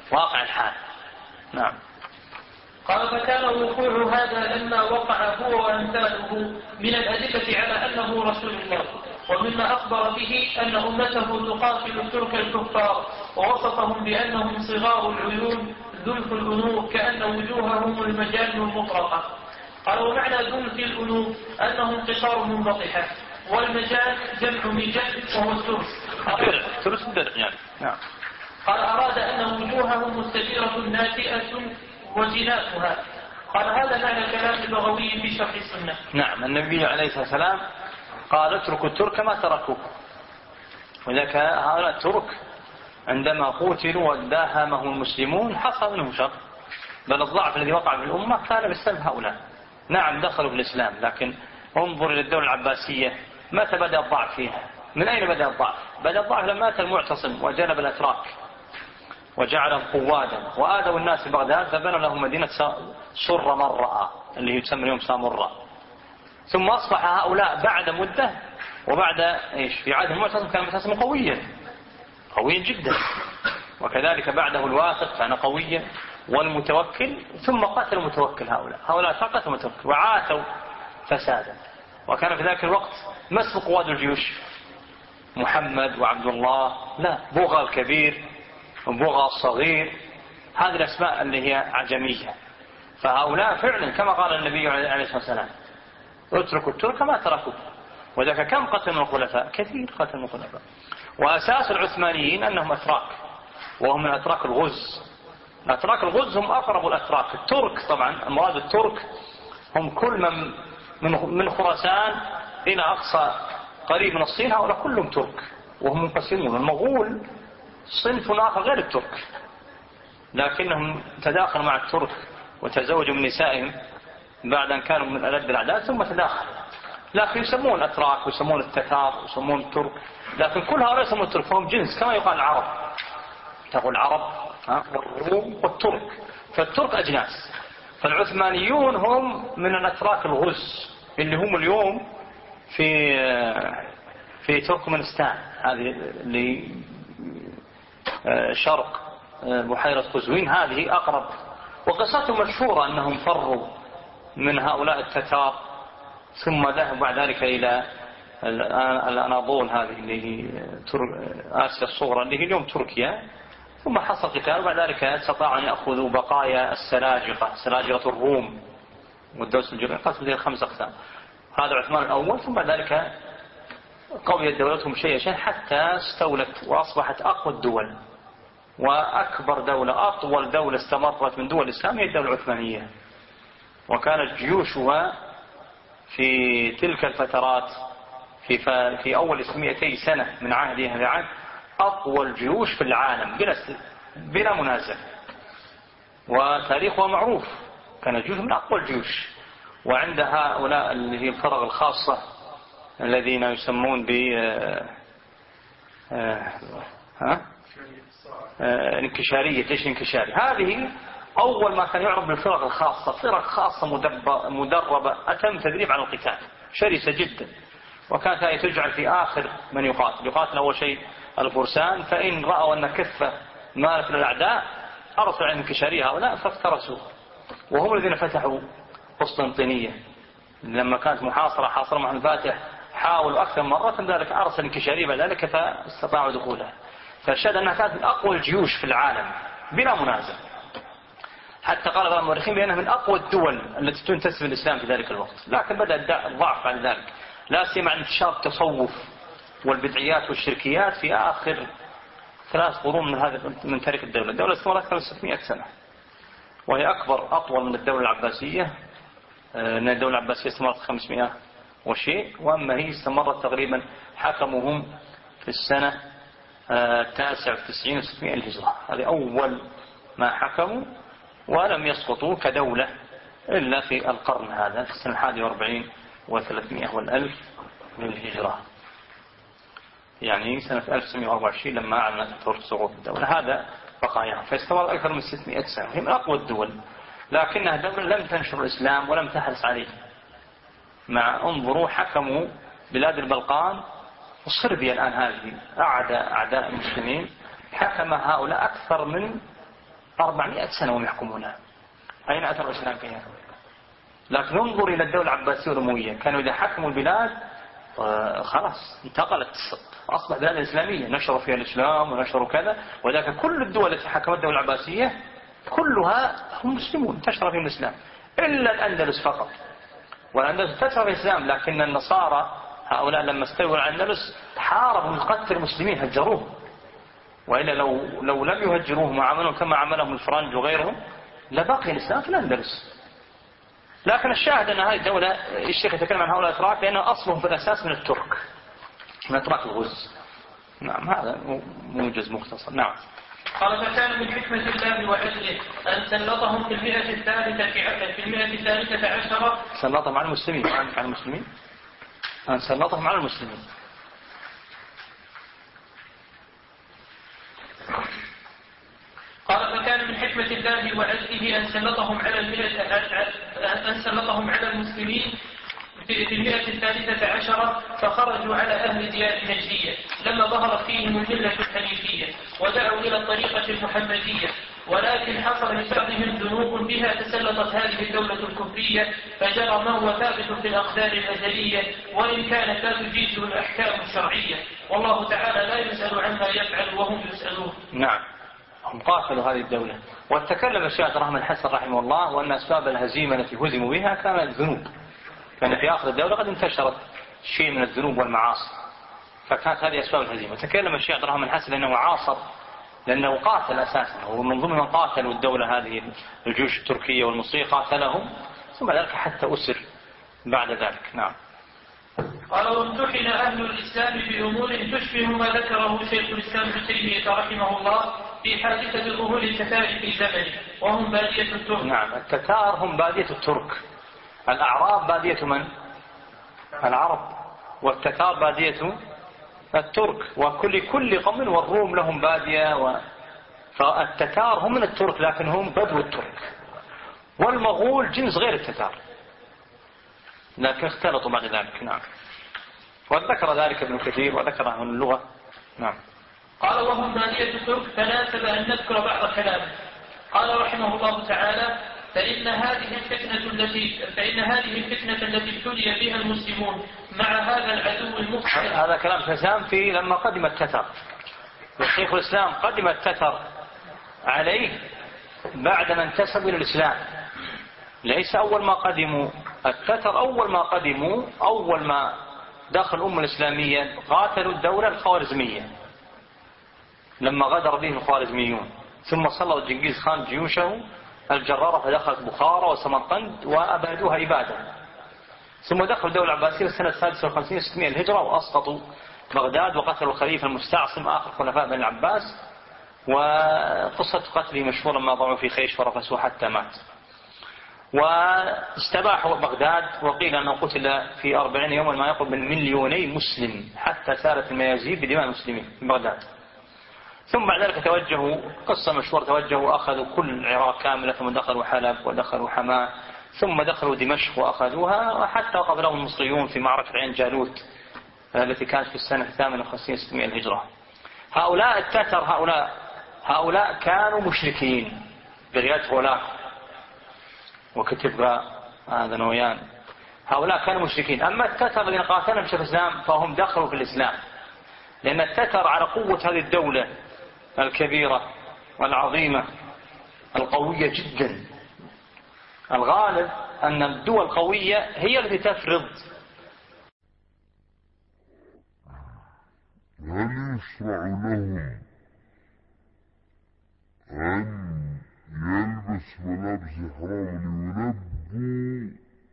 واقع الحال. نعم. قال فكان وقوع هذا لما وقع هو وأمثاله من الأدلة على أنه رسول الله، ومما أخبر به أن أمته تقاتل الترك الكفار، ووصفهم بأنهم صغار العيون ذلف الأنوف كأن وجوههم المجال المطرقة. قال ومعنى ذلف الأنوف أنهم قصار منبطحة، والمجال جمع مجال وهو الثلث يعني. نعم. قال أراد أن وجوههم مستديرة ناتئة وجناتها. قال هذا معنى كلام اللغوي في شرح السنة. نعم. النبي عليه الصلاة والسلام قال اتركوا الترك ما تركوا، ولذلك هؤلاء الترك عندما قتلوا وداهمهم المسلمون حصل منهم شر، بل الضعف الذي وقع في الأمة كان بسبب هؤلاء. نعم دخلوا في الإسلام، لكن انظر إلى الدولة العباسية متى بدأ الضعف فيها؟ من أين بدأ الضعف؟ بدأ الضعف لما أتى المعتصم وجلب الأتراك وجعلهم قوادا وآذوا الناس في بغداد، فبنوا لهم مدينة سر مرة اللي يسمى اليوم سامرة. ثم أصبح هؤلاء بعد مدة وبعد في عهد المعتصم كان المعتصم قويا جدا، وكذلك بعده الواثق كان قويا والمتوكل، ثم قتل المتوكل. هؤلاء فقط المتوكل وعاتوا فسادا. وكان في ذلك الوقت ما اسم قواد الجيوش؟ محمد وعبد الله، لا، بوغى الكبير وبوغى الصغير، هذه الأسماء اللي هي عجمية. فهؤلاء فعلا كما قال النبي عليه الصلاة والسلام اتركوا الترك ما تركوا. وذلك كم قتل من الخلفاء؟ كثير قتل من الخلفاء. وأساس العثمانيين أنهم أتراك، وهم من أتراك الغز. أتراك الغز هم أقرب الأتراك. الترك طبعا المراد الترك هم كل من خراسان إلى أقصى قريب من الصين، هؤلاء كلهم ترك وهم منقسمون. المغول صنف آخر غير الترك، لكنهم تداخلوا مع الترك وتزوجوا من نسائهم بعد أن كانوا من ألد الأعداء ثم تداخلوا، لكن يسمون الأتراك ويسمون التتار ويسمون الترك، لكن كل هؤلاء يسمون الترك، فهم جنس كما يقال العرب. تقول العرب والروم والترك، فالترك أجناس. فالعثمانيون هم من الأتراك الغز اللي هم اليوم في تركمانستان، هذه اللي شرق بحيرة قزوين، هذه أقرب. وقصتهم مشهورة أنهم فروا من هؤلاء التتار ثم ذهبوا بعد ذلك إلى الأناضول، هذه اللي هي آسيا الصغرى اللي هي اليوم تركيا، ثم حصل قتال. وبعد ذلك استطاعوا أن يأخذوا بقايا سلاجقة الروم والدوس الجرير، قسم ذي 5 أقسام. هذا عثمان الأول، ثم بعد ذلك قويت دولتهم شيئا حتى استولت وأصبحت أقوى الدول وأكبر دولة، أطول دولة استمرت من دول الإسلام هي الدولة العثمانية. وكانت جيوشها في تلك الفترات في أول 200 سنة من عهدها لعهد أطول جيوش في العالم بلا منازع، وتاريخها معروف، كانت جيوش من أقوى الجيوش. وعند هؤلاء اللي هي الفرق الخاصة الذين يسمون ب انكشارية. ليش انكشاري؟ هذه أول ما كان يعرف بالفرق الخاصة، فرق خاصة مدربة أتم تدريب على القتال، شرسة جدا، وكانت هي تجعل في آخر من يقاتل أول شيء الفرسان، فإن رأوا أن كفة مالت للأعداء أرسلوا عن انكشارية هؤلاء فافترسوا. وهم الذين فتحوا قسطنطينية لما كانت محاصرة، حاصر مع الفاتح، حاولوا أكثر مرة، ذلك أرسل انكشارية بعد ذلك فاستطاعوا دخولها. فالشاهد أنها كانت من أقوى الجيوش في العالم بلا منازع، حتى قال بعض المؤرخين بأنها من أقوى الدول التي تنتسب الإسلام في ذلك الوقت. لكن بدأ الضعف بعد ذلك، لا سيما عند انتشار التصوف والبدعيات والشركيات في آخر 3 قرون من تاريخ الدولة. الدولة استمرت أكثر من 600 سنة، وهي أطول من الدولة العباسية، لأن الدولة العباسية استمرت 500 وشيء، وأما هي استمرت تقريبا حكمهم في السنة 99 و600 الهجرة. هذه أول ما حكموا، ولم يسقطوا كدولة إلا في القرن هذا في السنة 41 و300 والألف من الهجرة، يعني سنة 1924 لما أعلنت ترك سقوط الدولة. هذا بقاياها، فاستمر أكثر من 600 سنة، هي من أقوى الدول، لكنها دولة لم تنشر الإسلام ولم تحرص عليه. انظروا حكموا بلاد البلقان وصربيا الآن، هذه أعداء المسلمين، حكم هؤلاء أكثر من 400 سنة وهم يحكمونها. أين أثر الإسلام فيها؟ لكن انظر إلى الدولة العباسية والأموية، كانوا إذا حكموا البلاد خلاص انتقلت، أصبح بلاد إسلامية، نشروا فيها الإسلام ونشروا كذا. وذلك كل الدول التي حكمت الدولة العباسية كلها هم مسلمون، انتشر فيهم الإسلام إلا الأندلس فقط. والأندلس انتشر في الإسلام، لكن النصارى هؤلاء لما استولوا على الأندلس حاربوا وقتلوا المسلمين، هجروهم. وإلا لو لم يهجروهم وعملوا كما عملهم الفرنج وغيرهم لبقي الإسلام في الأندلس. لكن الشاهد أن هذه الدولة، الشيخ يتكلم عن هؤلاء الأتراك لأنه أصلهم في الأساس من الترك، من أتراك الغز. نعم، هذا موجز مختصر. نعم. قال فكان من حكمة الله وعدله أن سلطهم في المئة الثالثة عشرة. سلطهم على المسلمين، على المسلمين، أن سلطهم على المسلمين. قال فكان من حكمة الله وعدله أن سلطهم على المسلمين في المئة الثالثة عشرة، فخرجوا على أهل ديار نجدية لما ظهرت فيهم الملة الحنيفية ودعوا إلى الطريقة المحمدية. ولكن حصل لبعضهم ذنوب بها تسلطت هذه الدولة الكفرية، فجرى ما هو ثابت في الأقدار الأزلية، وإن كانت لا تجيزه الأحكام الشرعية، والله تعالى لا يسأل عما يفعل وهم يسألون. نعم، هم قاتلوا هذه الدولة. وتكلم الشيخ عبد الرحمن الحسن رحمه الله وأن أسباب الهزيمة التي هزموا بها كانت ذنوب، كان في آخر الدولة قد انتشرت شيء من الذنوب والمعاصي، فكانت هذه أسباب الهزيمة. تكلم الشيخ عبد الرحمن الحسن لأنه عاصر، لأنه قاتل أساسا، ومن ضمن من قاتلوا الدولة هذه الجيوش التركية والمصرية قاتلهم، ثم ذلك حتى أسر بعد ذلك. نعم. قال وامتحن أهل الإسلام بأمور تشبه ما ذكره شيخ الإسلام ابن تيمية رحمه الله في حادثة ظهور التتار في زمنه وهم بادية الترك. نعم، التتار هم بادية الترك، الأعراب بادية من؟ العرب، والتتار بادية الترك، وكل قوم والروم لهم بادية فالتتار هم من الترك لكن هم بدو الترك، والمغول جنس غير التتار لكن اختلطوا بعد ذلك. نعم. وذكر ذلك ابن كثير وذكره من اللغة. نعم. قال وهم بادية الترك فناسب أن نذكر بعض كلامه. قال رحمه الله تعالى فإن هذه الفتنة التي ابتلي بها المسلمون مع هذا العدو المفسد. هذا كلام شزام في لما قدم التتر، والشيخ الإسلام قدم التتر عليه بعد ما انتسبوا إلى الإسلام، ليس أول ما قدموا التتر. أول ما دخل الأمة الإسلامية قاتلوا الدولة الخوارزمية لما غدر بهم الخوارزميون، ثم سلط جنكيز خان جيوشه الجرارة فدخلت بخارى وسمرقند وأبادوها إبادة، ثم دخلوا الدولة العباسية السنة 56 600 الهجرة وأسقطوا بغداد وقتلوا الخليفة المستعصم آخر خلفاء بني العباس، وقصة قتله مشهورة ما ضعوا في خيش فرفسوه حتى مات. واستباحوا بغداد، وقيل أنه قتل في 40 يوما ما يقرب من 2,000,000 مسلم حتى سالت الميازيب بدماء المسلمين في بغداد. ثم بعد ذلك توجهوا، قصة مشهورة، توجهوا أخذوا كل العراق كاملة، ثم دخلوا حلب ودخلوا حماة، ثم دخلوا دمشق وأخذوها، وحتى وقف لهم المصريون في معركة عين جالوت التي كانت في السنة 58 600 الهجرة. هؤلاء التتر هؤلاء كانوا مشركين بريادة غلاف وكتب هذا نويان، هؤلاء كانوا مشركين. أما التتر الذين قاتلهم شيخ الإسلام فهم دخلوا في الإسلام، لأن التتر على قوة هذه الدولة الكبيرة والعظيمة القوية جدا، الغالب أن الدول القوية هي التي تفرض. هل يشرع لهم أن يلبس ملابس إحرام ليلبوا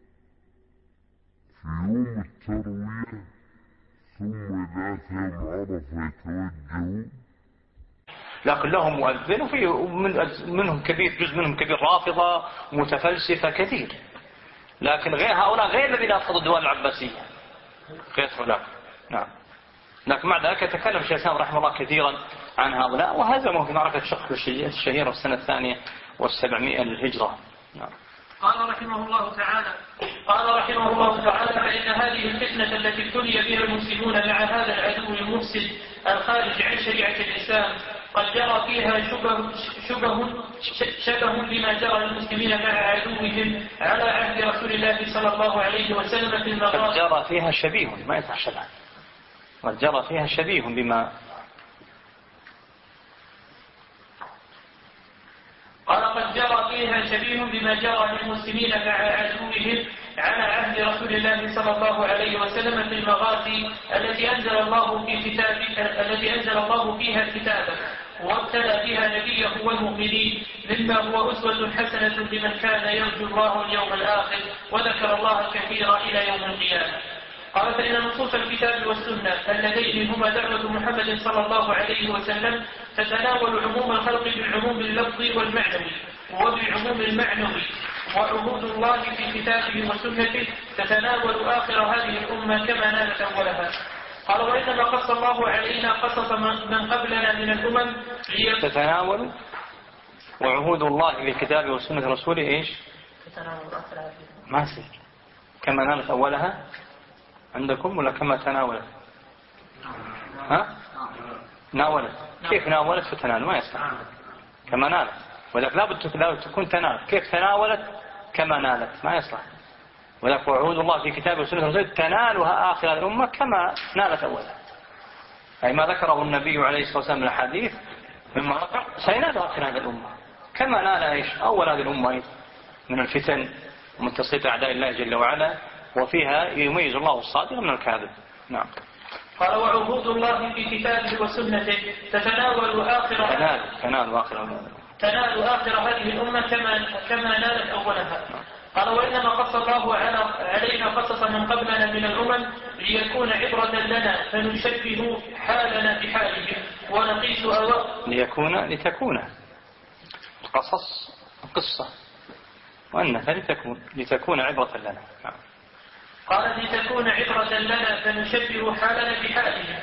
في يوم التروية ثم ذات يوم عرفة يتوجهوا؟ لكن لهم مؤذن، وفي منهم كبير، جزء منهم كبير رافضة متفلسفة كثير، لكن غير هؤلاء غير الذين أفضوا الدول العباسية غير هؤلاء. نعم. لكن مع ذلك تكلم الشيخ الإسلام رحمه الله كثيرا عن هؤلاء، وهزموا في معركة شقق الشهيرة في السنة 2 للهجرة. نعم. قال رحمه الله تعالى فإن هذه الفتنة التي ابتلي بها المسلمون مع هذا العدو المفسد الخارج عن شريعة الإسلام قد جرى فيها شبه بما جرى للمسلمين مع عدوهم على عهد رسول الله صلى الله عليه وسلم في المغازي. قد جرى فيها شبيه، ما يصح شبه. قد جرى فيها شبيه بما قال قد جرى فيها شبيه بما جرى للمسلمين مع عدوهم على عهد رسول الله صلى الله عليه وسلم في المغازي التي أنزل الله فيها كتابه وابتلى بها نبيه والمؤمنين، مما هو أسوة حسنة لمن كان يرجو الله اليوم الآخر وذكر الله كثيرا إلى يوم القيامة. قال فإن نصوص الكتاب والسنة اللذين هما دعوة محمد صلى الله عليه وسلم تتناول عموم الخلق بالعموم اللفظي والمعنوي وبالعموم المعنوي، وعهود الله في كتابه وسنته تتناول آخر هذه الأمة كما نالت أولها. قال وإنما قص الله علينا قصص من قبلنا من الأمم تتناول، وعهود الله في كتابه وسنة رسوله إيش؟ تتناول آخر هذه ما سي كما نالت أولها عندكم ولا كما تناولت؟ ها؟ ناولت. كيف ناولت فتناول؟ ما يصح. كما نالت، ولكن لا تكون تناولت. كيف تناولت؟ كما نالت، ما يصح. ولكن وعود الله في كتابه وسنة رسوله تنالها آخر الأمة كما نالت أولها، أي ما ذكره النبي عليه الصلاة والسلام من الحديث مما ذكر سينال آخر هذه الأمة كما نال إيش؟ أول هذه الأمة من الفتن ومن تسليط أعداء الله جل وعلا، وفيها يميز الله الصادق من الكاذب. نعم. قال وعهود الله في كتابه وسنته تنال آخر هذه الأمة كما نالت أولها. قال وإنما قص الله علينا قصص من قبلنا من الأمم ليكون عبرة لنا فنشبه حالنا بحالهم ونقيس لتكون القصص قصة، وأنها لتكون عبرة لنا. قال لتكون عبرة لنا فنشبه حالنا بحالهم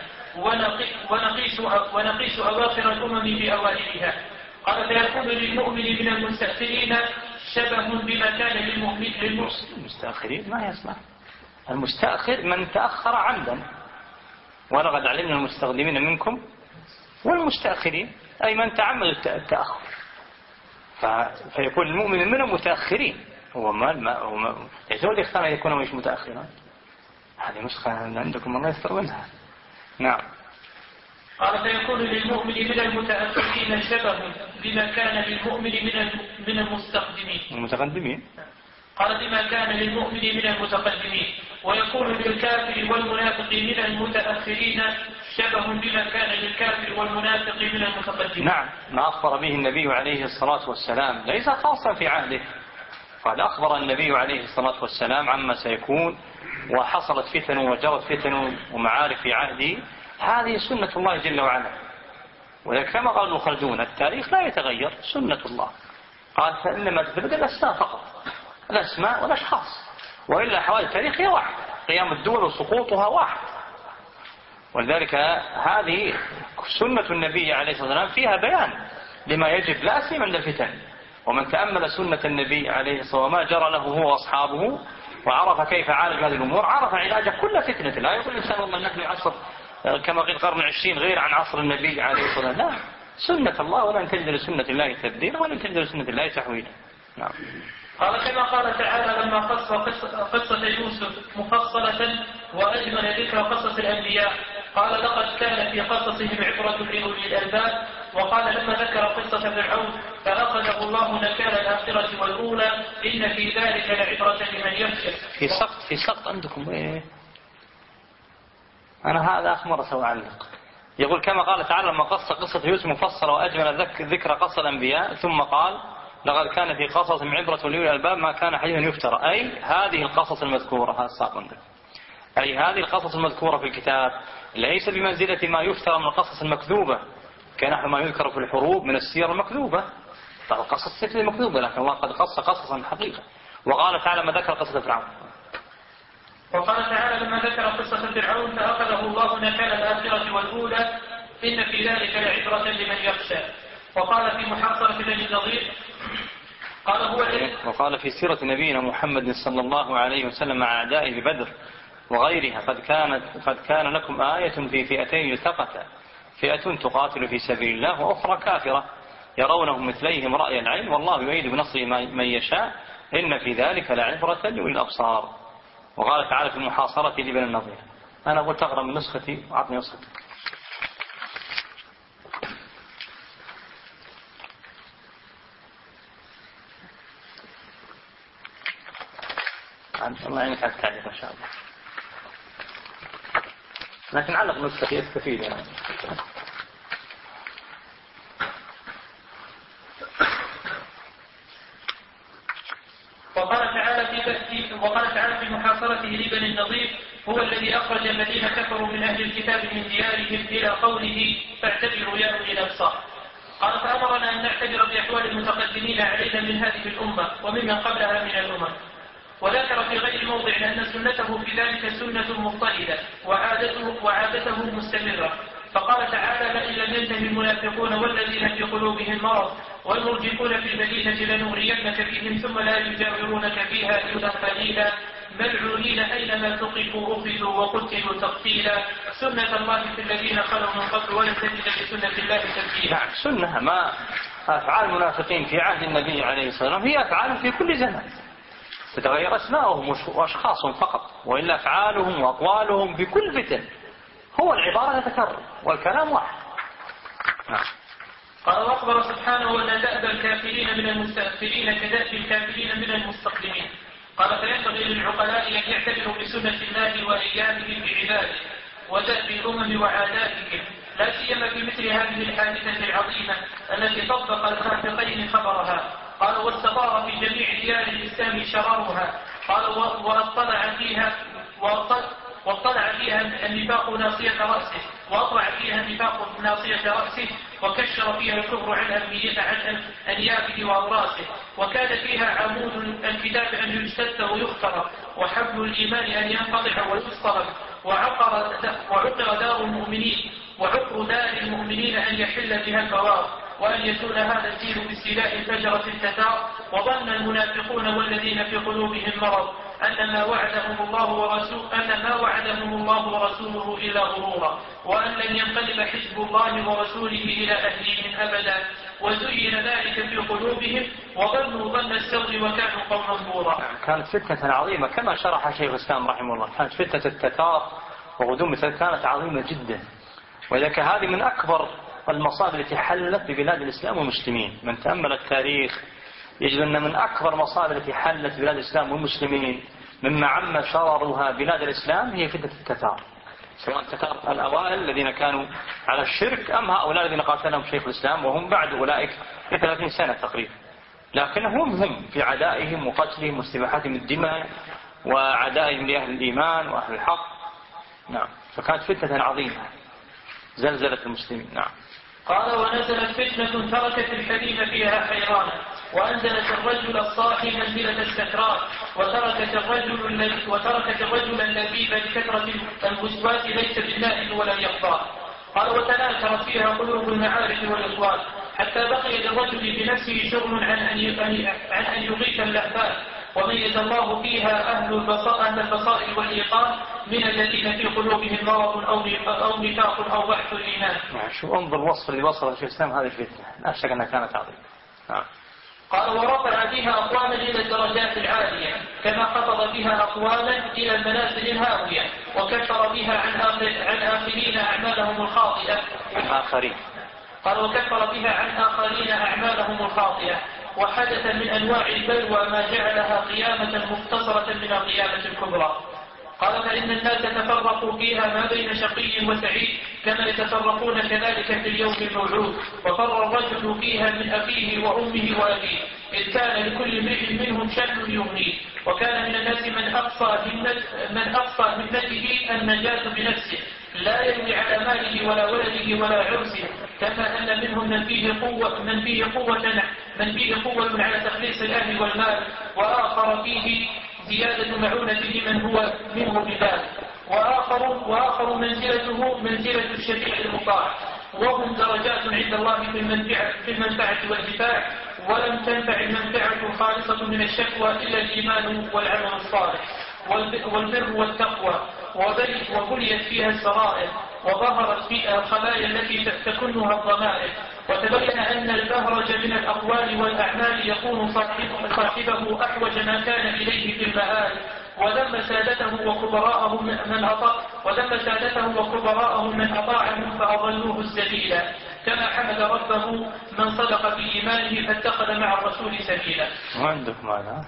ونقيس أواخر الأمم بأوائلها. قال فيكون للمؤمن من المستأخرين شبه بما كان المستأخرين ما يسمع. المستأخر من تأخر عمدا، ولقد علمنا المستقدمين منكم والمستأخرين أي من تعمد التأخر، فيكون المؤمن من المتأخرين. هو ما يجوز يختار أن يكون مش متأخرا. هذه نسخة عندكم الله يستر منها. نعم. قال فيكون للمؤمن من المتأخرين شبه بما كان للمؤمن من المتقدمين. قال بما كان للمؤمن من المتقدمين، ويكون للكافر والمنافق من المتأخرين شبه بما كان للكافر والمنافق من المتقدمين. نعم، ما أخبر به النبي عليه الصلاة والسلام ليس خاصا في عهده، قد أخبر النبي عليه الصلاة والسلام عما سيكون، وحصلت فتن وجرت فتن ومعارك في عهده. هذه سنة الله جل وعلا، ولكن كما قال المخرجون التاريخ لا يتغير، سنة الله. قال فإنما تثبت الأسماء فقط، الأسماء والأشخاص، وإلا حوادث التاريخ هي واحد، قيام الدول وسقوطها واحد. ولذلك هذه سنة النبي عليه الصلاة والسلام فيها بيان لما يجب لا سيما عند الفتن. ومن تأمل سنة النبي عليه الصلاة والسلام وما جرى له هو وأصحابه وعرف كيف عالج هذه الأمور، عرف علاج كل فتنة. لا يقول الإنسان والله نحن عصر كما قيل قرن 20 غير عن عصر النبي عليه الصلاة والسلام. لا، سنة الله ولن تجد لسنة الله تبديلا ولن تجد لسنة الله تحويلا. نعم. قال كما قال تعالى لما قص قصة يوسف مفصلة وأجمل ذكر قصص الأنبياء، قال لقد كان في قصصهم عبرة لأولي الألباب. وقال لما ذكر قصة فرعون فأخذه الله نكال الآخرة والأولى إن في ذلك لعبرة لمن يخشى. في سقط عندكم إيه؟ أنا هذا آخر مرة أعلق. يقول كما قال تعالى لما قص قصة يوسف مفصلة وأجمل ذكر قصة الأنبياء، ثم قال لقد كان في قصصهم عبرة لأولي الألباب ما كان حديثا يفترى. أي هذه القصص المذكورة، هذا الساق أي هذه القصص المذكورة في الكتاب ليس بمنزلة ما يفترى من القصص المكذوبة، كنحو ما يذكر في الحروب من السير المكذوبة. فالقصص السير المكذوبة، لكن الله قد قص قصصا حقيقة. وقال تعالى ما ذكر قصة فرعون. وقال تعالى لما ذكر قصة فرعون فأخذه الله نكال الآخرة والأولى إن في ذلك لعبرة لمن يخشى. وقال في محصرة بني النضير قال هو وقال في سيرة نبينا محمد صلى الله عليه وسلم مع أعدائه ببدر وغيرها قد كان لكم آية في فئتين التقتا فئة تقاتل في سبيل الله وأخرى كافرة يرونهم مثليهم رأي العين والله يؤيد بنصره من يشاء إن في ذلك لعبرة لأولي الأبصار. وقال تعالى في المحاصرة لبني النضير. أنا قلت أقرأ من نسختي وأعطني نسختك. الله يعينك على التعليق إن شاء الله، لكن علق نسختي استفيد يعني. وقال تعالى في محاصرته لبني النضير هو الذي أخرج الذين كفروا من أهل الكتاب من ديارهم إلى قوله فاعتبروا يا أولي الأبصار. قال فأمرنا أن نعتبر بأحوال المتقدمين علينا من هذه الأمة وممن قبلها من الأمم. وذكر في غير موضع أن سنته في ذلك سنة مضطردة وعادته مستمرة. فقال تعالى لئن لم ينتهي المنافقون والذين في قلوبهم مرض والمرجفون في المدينة لنغرينك بهم ثم لا يجاورونك فيها إلا قليلا ملعونين أينما ثقفوا أخذوا وقتلوا تقتيلا سنة الله في الذين خلوا من قبل ولن تجد لسنة الله تبديلا. نعم سنة. ما أفعال المنافقين في عهد النبي عليه الصلاة والسلام هي أفعال في كل زمان تتغير أسماءهم وأشخاصهم فقط، وإلا أفعالهم وأقوالهم في كل فتن هو العبارة تتكرر والكلام واحد. قال وأخبر سبحانه أن دأب الكافرين من المستأثرين كدأب الكافرين من المستقدمين. قال فينبغي للعقلاء أن يعتبروا بسنة الله وأيامه بعباده ودأب الأمم وعاداتهم لا سيما في مثل هذه الحادثة العظيمة التي طبق الخافقين خبرها. قال واستطار في جميع ديار الإسلام شرارها. قال واطلع فيها النفاق ناصية رأسه وأطلع فيها النفاق ناصية رأسه وكشر فيها الكفر عن أنيابه وأوراسه وكان فيها عمود الكتاب أن يجتث ويخترق وحبل الإيمان أن ينقطع ويصطلب وعقر دار المؤمنين أن يحل بها البوار وأن يزول هذا الدين باستيلاء الفجرة التتار. وظن المنافقون والذين في قلوبهم مرض أن ما وعدهم الله ورسوله إلا غرورا وأن لن ينقلب حزب الله ورسوله إلى أهليهم أبدا وزين ذلك في قلوبهم وظنوا ظن السوء وكانوا قوما بورا. كانت فتنة عظيمة كما شرح شيخ الإسلام رحمه الله. كانت فتنة التتار وغدوم كانت عظيمة جدا، وذلك هذه من أكبر المصائب التي حلت ببلاد الإسلام والمسلمين. من تأمل التاريخ يجد أن من أكبر المصائب التي حلت ببلاد الإسلام والمسلمين مما عم شررها بلاد الإسلام هي فتنة التتار، سواء التتار الأوائل الذين كانوا على الشرك أم هؤلاء الذين قاتلهم شيخ الإسلام وهم بعد أولئك في 30 سنة تقريبا، لكنهم هم في عدائهم وقتلهم واستباحتهم الدماء وعدائهم لأهل الإيمان وأهل الحق. نعم فكانت فتنة عظيمة زلزلت المسلمين. نعم. قال ونزلت فتنة تركت الحليم فيها حيرانا وأنزلت الرجل الصاحي منزلة السكران وتركت الرجل اللبيب لكثرة الوسواس ليس بالنائم ولا يقضى. قال وتناثرت فيها قلوب المعارف والإخوان حتى بقي للرجل بنفسه شغل عن أن يغيث اللهفات وميز الله فيها أهل البصائر والإيقان من الذين في قلوبهم مرض أو نفاق أو ضعف الإيمان. شو انظر الوصف اللي وصل شيخ الإسلام هذه الفتنة لا شك أنها كانت عظيمة. قال ورفع بها أقواما إلى الدرجات العالية كما خفض بها أقواما إلى المنازل الهاوية وكفر بها عن آخرين أعمالهم الخاطئة. قال وكفر بها عن آخرين أعمالهم الخاطئة وحدث من أنواع البلوى ما جعلها قيامة مختصرة من القيامة الكبرى. قال فإن الناس تفرقوا فيها ما بين شقي وسعيد كما يتفرقون كذلك في اليوم الموعود وفر الرجل فيها من أخيه وأمه وأبيه إذ كان لكل امرئ منهم شأن يغنيه وكان من الناس من أقصى همته النجاة بنفسه لا يروي على ماله ولا ولده ولا عرسه كما أن منهم من فيه قوة على تخليص الأهل والمال وآخر فيه زيادة معونة لمن هو منه بذلك وآخر منزلة الشفيع المطاع وهم درجات عند الله في المنفعة والدفاع ولم تنفع المنفعة الخالصة من الشكوى إلا الإيمان والعمل الصالح والبر والتقوى وبليت فيها السرائر وظهرت فيها الخلايا التي تكنها الضمائر، وتبين أن البهرج من الأقوال والأعمال يكون صاحبه أحوج ما كان إليه في المآل، وذم سادته وكبراءهم من أطاعهم فأضلوه السبيل، كما حمد ربه من صدق في إيمانه فاتخذ مع الرسول سبيلا. وعندك معنى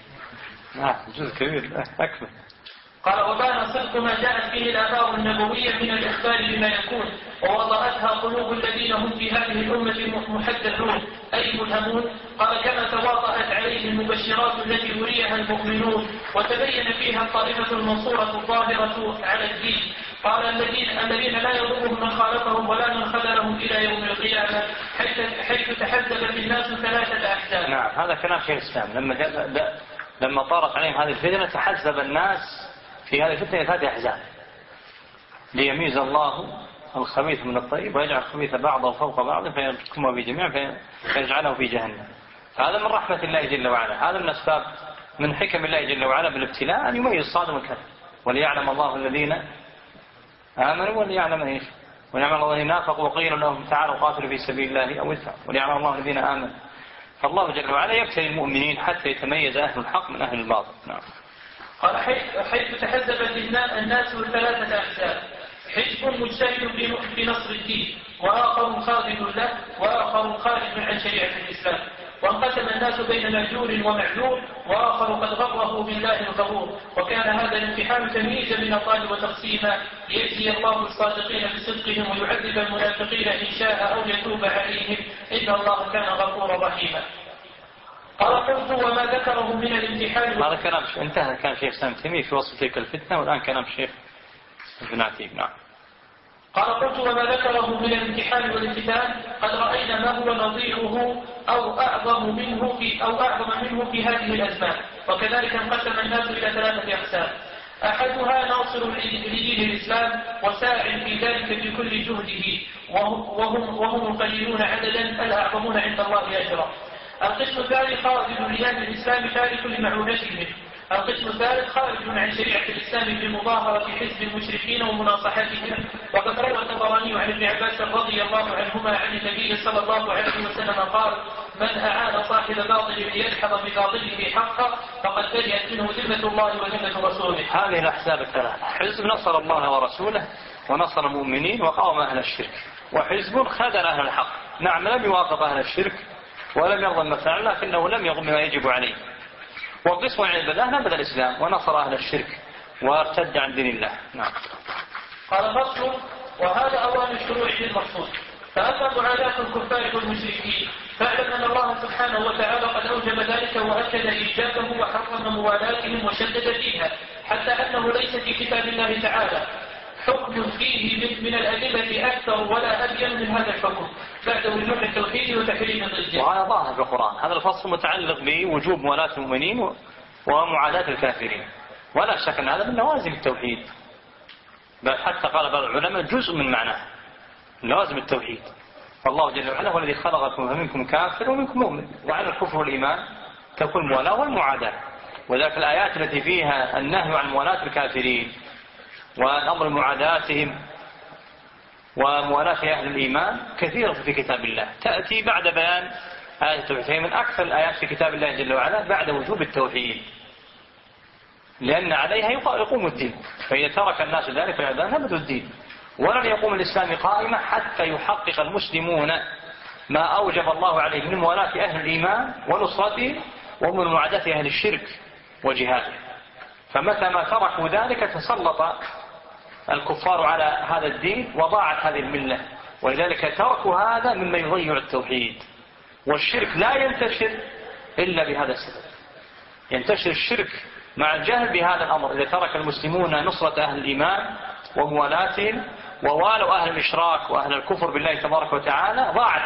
جزء كبير أكبر. قال وبان صدق ما جاءت به الآثار النبوية من الإخبار بما يكون، ووضعتها قلوب الذين هم في هذه الأمة محدثون أي ملهمون. قال كما تواطأت عليه المبشرات التي يريها المؤمنون، وتبين فيها الطائفة المنصورة الظاهرة على الدين. قال الذين لا يضرهم من خالفهم ولا من خذلهم إلى يوم القيامة، حيث تحزبت الناس 3 أحزاب. نعم، هذا كلام شيخ الإسلام. لما طارت عليهم هذه الفتنة تحزب الناس في هذه الفتنة 3 أحزاب، ليميز الله الخبيث من الطيب ويجعل الخبيث بعضه فوق بعض فيحكمه بجميع فيجعله في جهنم. فهذا من رحمة الله جل وعلا، هذا من أسباب من حكم الله جل وعلا بالابتلاء أن يميز الصادق من الكاذب، وليعلم الله الذين آمنوا وليعلم إيش، وليعلم الله الذين نافقوا وقيل لهم تعالوا قاتلوا في سبيل الله أو ادفعوا وليعلم الله الذين آمنوا. فالله جل وعلا يبتلي المؤمنين حتى يتميز أهل الحق من أهل الباطل. نعم. قال حيث تحزبت الناس 3 أحزاب، حزب مجتهد في نصر الدين، وآخر خاذل له، وآخر خارج عن شريعة الإسلام. وانقسم الناس بين مأجور ومعذور، وآخر قد غره بالله الغرور. وكان هذا الامتحان تمييزا من الله وتقسيما، ليجزي الله الصادقين بصدقهم ويعذب المنافقين إن شاء أو يتوب عليهم، إن الله كان غفورا رحيما. قال قلت وما ذكره من الامتحان. هذا كلام انتهى كان شيخ سام تيمية في وصف تلك الفتنة، والآن كلام شيخ ابن عتيق. نعم. قال قلت وما ذكره من الامتحان والامتثال قد رأينا ما هو نظيره أو أعظم منه في هذه الأزمان. وكذلك انقسم الناس إلى 3 أقسام: أحدها ناصر لدين الإسلام وساع في ذلك بكل جهده، وهم القليلون عددا الأعظمون عند الله أجرا. القسم الثاني خارج لأهل الإسلام تارك لمعونتهم. القسم الثالث خارج عن شريعة الإسلام بمظاهرة حزب المشركين ومناصحتهم. وقد روى الطبراني عن ابن عباس رضي الله عنهما عن النبي صلى الله عليه وسلم قال: من أعان صاحب باطل ليجحظ بباطله حقا فقد برئت منه ذمة الله وذمة رسوله. هذه الأحزاب الثلاثة: حزب نصر الله ورسوله ونصر المؤمنين وقاوم أهل الشرك، وحزب خذل أهل الحق. نعم، لم يوافق أهل الشرك ولم يرضى المفعل لكنه لم يقم بما يجب عليه. والقسم عند الله نبذ الإسلام ونصر أهل الشرك وارتد عن دين الله. نعم. قال فصل: وهذا أوان الشروع للمقصود. فأما معاداة الكفار والمشركين فاعلم أن الله سبحانه وتعالى قد أوجب ذلك وأكد إيجابه وحرم موالاتهم وشدد فيها، حتى أنه ليس في كتاب الله تعالى حكم فيه من الأدلة أكثر ولا أبين من هذا الحكم بعد وجوب التوحيد وتحريم الضد. وهذا ظاهر في القرآن. هذا الفصل متعلق بوجوب موالاة المؤمنين ومعاداة الكافرين، ولا شك أن هذا من لوازم التوحيد، بل حتى قال بعض العلماء جزء من معناه لوازم التوحيد. فالله جل وعلا هو الذي خلقكم فمنكم كافر ومنكم مؤمن، وعلى الكفر والإيمان تكون الموالاة والمعاداة. وذلك الآيات التي فيها النهي عن موالاة الكافرين والأمر معاداتهم وموالاة أهل الإيمان كثيرة في كتاب الله، تأتي بعد بيان آية التوحيد. من أكثر الآيات في كتاب الله جل وعلا بعد وجوب التوحيد، لأن عليها يقوم الدين، فإذا ترك الناس ذلك فيعدان نبذ الدين. ولن يقوم الإسلام قائمة حتى يحقق المسلمون ما أوجب الله عليه من موالاة أهل الإيمان ونصرته ومن معاداة أهل الشرك وجهاده. فمتى ما تركوا ذلك تسلط الكفار على هذا الدين وضاعت هذه الملة، ولذلك تركوا هذا مما يضيع التوحيد. والشرك لا ينتشر إلا بهذا السبب، ينتشر الشرك مع الجهل بهذا الأمر. إذا ترك المسلمون نصرة أهل الإيمان وموالاتهم ووالوا أهل الإشراك وأهل الكفر بالله تبارك وتعالى ضاع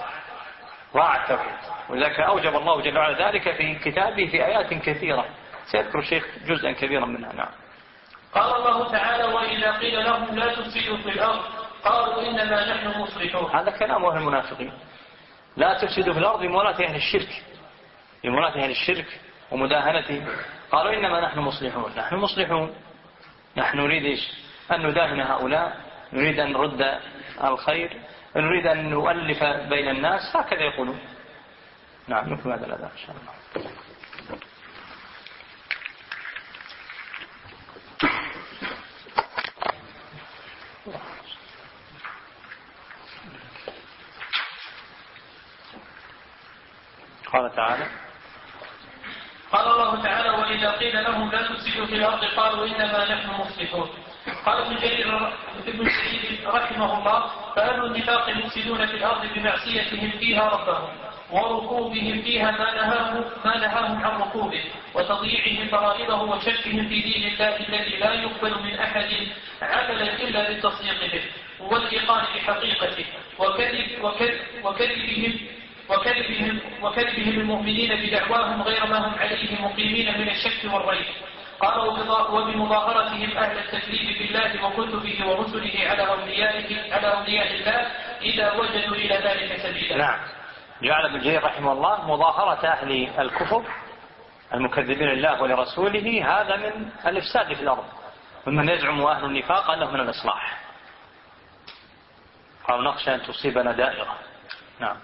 التوحيد. ولذلك أوجب الله جل وعلا ذلك في كتابه في آيات كثيرة، سيذكر الشيخ جزءا كبيرا منها. نعم. قال الله تعالى: وإذا قيل لهم لا تفسدوا في الأرض قالوا إنما نحن مصلحون. هذا كلام أهل المنافقين: لا تفسدوا في الأرض بمولاة أهل الشرك ومداهنتهم. قالوا إنما نحن مصلحون. نحن نريد إيش؟ أن نداهن هؤلاء نريد أن نرد الخير، نريد أن نؤلف بين الناس، هكذا يقولون. نعم، نكمل هذا الأداء إن شاء الله. قال تعالى: قال الله تعالى: وإذا قيل لهم لا تفسدوا في الأرض قالوا إنما نحن مصلحون. قال ابن جرير رحمه الله: فأهل النفاق المفسدون في الأرض بمعصيتهم فيها ربهم وركوبهم فيها ما نهاهم عن ركوبه وتضييعهم فرائضه وشكهم في دين الله الذي لا يقبل من أحد عملا إلا بالتصديق به والإيقان بحقيقته وكذبهم المؤمنين بدعواهم غير ما هم عليه مقيمين من الشك والريب. قال: وبمظاهرتهم أهل التكذيب بالله وكتبه ورسله على أولياء الله إذا وجدوا إلى ذلك سبيلا. نعم، جعل ابن جرير رحمه الله مظاهرة أهل الكفر المكذبين لله ولرسوله هذا من الإفساد في الأرض، ومن يزعم أهل النفاق أنه من الإصلاح. قالوا: نخشى أن تصيبنا دائرة. نعم.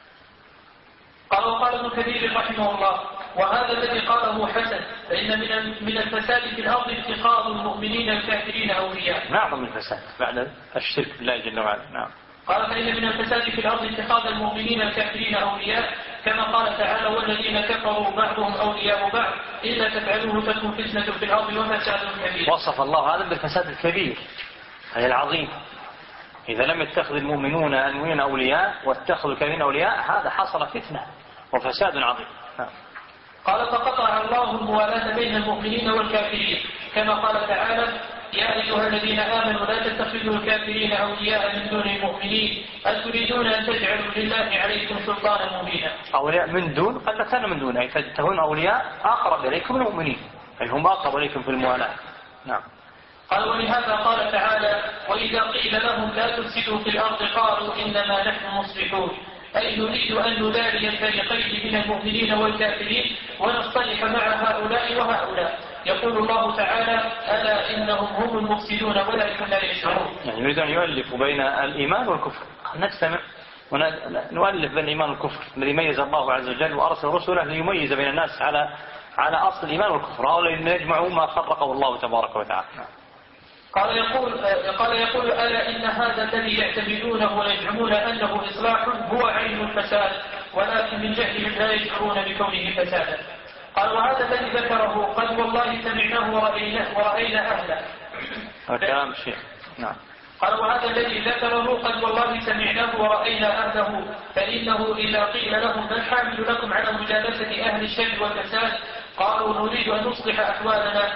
قال ابن كثير رحمه الله: وهذا الذي قاله حسن، فإن من الفساد في الأرض اتخاذ المؤمنين الكافرين أولياء. نعم، من الفساد بعد الشرك بالله جل وعلا. نعم. قال: فإن من الفساد في الأرض اتخاذ المؤمنين الكافرين أولياء، كما قال تعالى: والذين كفروا بعضهم أولياء بعض إلا تفعلوه تكن فتنة في الأرض وفساد كبير. وصف الله هذا بالفساد الكبير أي العظيم. إذا لم يتخذ المؤمنون المؤمنين أولياء واتخذوا الكافرين أولياء، هذا حصل فتنة وفساد عظيم. قال: فقطع الله الموالاة بين المؤمنين والكافرين، كما قال تعالى: يا أيها الذين آمنوا لا تتخذوا الكافرين أولياء من دون المؤمنين أتريدون أن تجعلوا لله عليكم سلطانا مبينا. أولياء من دون قد كان من دون، أي تتخذون أولياء أقرب إليكم من المؤمنين، أي هم أقرب إليكم في الموالاة. نعم. قال: ولهذا قال تعالى: وإذا قيل لهم لا تفسدوا في الأرض قالوا إنما نحن مصلحون، أي نريد أن نباري الفريقين من المؤمنين والكافرين ونصطلح مع هؤلاء وهؤلاء. يقول الله تعالى: ألا إنهم هم المفسدون ولكن لا يشعرون. يعني يريد أن يؤلف بين الإيمان والكفر، نجتمع ونؤلف بين الإيمان والكفر الذي ميز الله عز وجل وأرسل رسله ليميز بين الناس على أصل الإيمان والكفر، هؤلاء يجمعوا ما فرقه الله تبارك وتعالى. قال يقول: ألا إن هذا الذي يعتمدونه ويزعمون أنه إصلاح هو عين الفساد، ولكن من جهلهم لا يشعرون بكونه فسادا. قال: وهذا الذي ذكره قد والله سمعناه ورأينا أهله. كلام الشيخ. نعم. قال: وهذا الذي ذكره قد والله سمعناه ورأينا أهله، فإنه إذا قيل لهم ما الحامل لكم على مجالسة أهل الشر والفساد قالوا نريد أن نصلح أحوالنا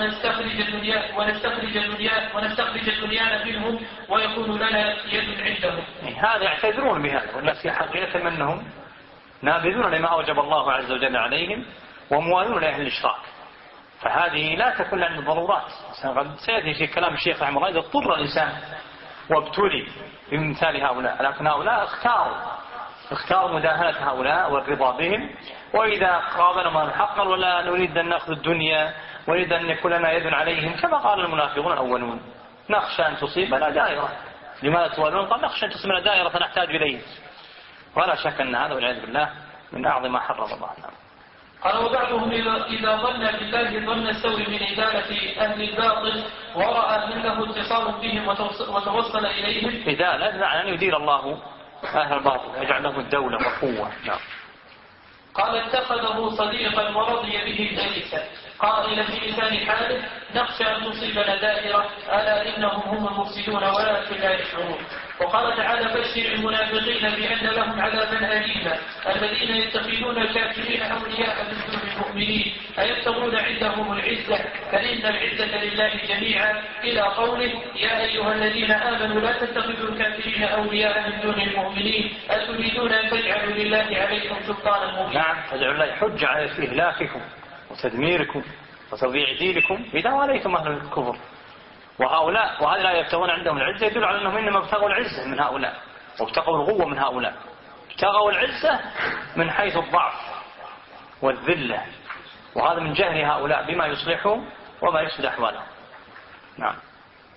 ونستخرج الدنيا منهم ويكون لنا يد عندهم. هذا يعتذرون بهذا، والناس في حقيقة أنهم نابذون لما أوجب الله عز وجل عليهم وموالون لأهل الإشراك، فهذه لا تكون عن الضرورات. سيأتي في كلام الشيخ رحمه الله: إذا اضطر الإنسان وابتلي بمثال هؤلاء، لكن هؤلاء اختاروا مداهنة هؤلاء والرضا بهم، وإذا قابلهم الحق ولا نريد أن نأخذ الدنيا ونريد أن يكون لنا يد عليهم، كما قال المنافقون الأولون: نخشى أن تصيبنا دائرة. لماذا تولون؟ قال: نخشى أن تصيبنا دائرة نحتاج إليه. ولا شك أن هذا والعياذ بالله من أعظم ما حرم الله. قال: وبعضهم إذا ظن بالله ظن السوء من إدالة أهل الباطل ورأى من له اتصال بهم وتوصل إليهم. إدالة معنى أن يدير الله أهل الباطل يجعل لهم الدولة وقوة. نعم. قال: اتخذه صديقا ورضي به جليسا قائلا في لسان حاله: نخشى أن تصيبنا دائرة ألا إنهم هم المفسدون ولكن لا يشعرون. وقال تعالى: بشر المنافقين بأن لهم عذابا أليما الذين يتخذون الكافرين أولياء من دون المؤمنين أيبتغون عندهم العزة فإن العزة لله جميعا إلى قوله: يا أيها الذين آمنوا لا تتخذوا الكافرين أولياء من دون المؤمنين أتريدون أن تجعلوا لله عليكم سلطانا مبينا. نعم، تجعلوا الله حجة على إهلاككم وتدميركم وتضييع دينكم إذا واليتم أهل الكفر. وهؤلاء لا يبتغون عندهم العزة يدل على أنهم إنما ابتغوا العزة من هؤلاء وابتغوا القوة من هؤلاء، ابتغوا العزة من حيث الضعف والذلة، وهذا من جهل هؤلاء بما يصلحهم وما يفسد أحوالهم. نعم.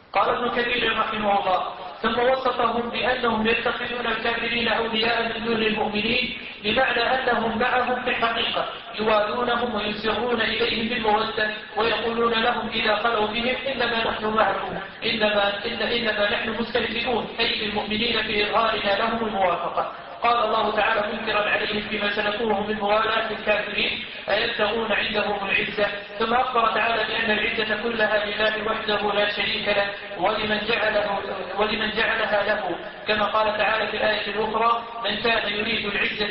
قال ابن كثير رحمه الله: ثم وصفهم بأنهم يتخذون الكافرين أولياء من دون المؤمنين، بمعنى أنهم معهم في الحقيقة يوالونهم ويسرون إليهم بالمودة، ويقولون لهم إذا خلوا بهم: إنما نحن معكم، إنما نحن مستهزئون، أي بالمؤمنين في إظهارنا لهم الموافقة. قال الله تعالى منكرا عليهم فيما سلكوه من موالاة الكافرين: أيبتغون عندهم العزة. ثم أخبر تعالى بأن العزة كلها لله وحده لا شريك له، ولمن جعلها له، كما قال تعالى في الآية الأخرى: من كان يريد العزة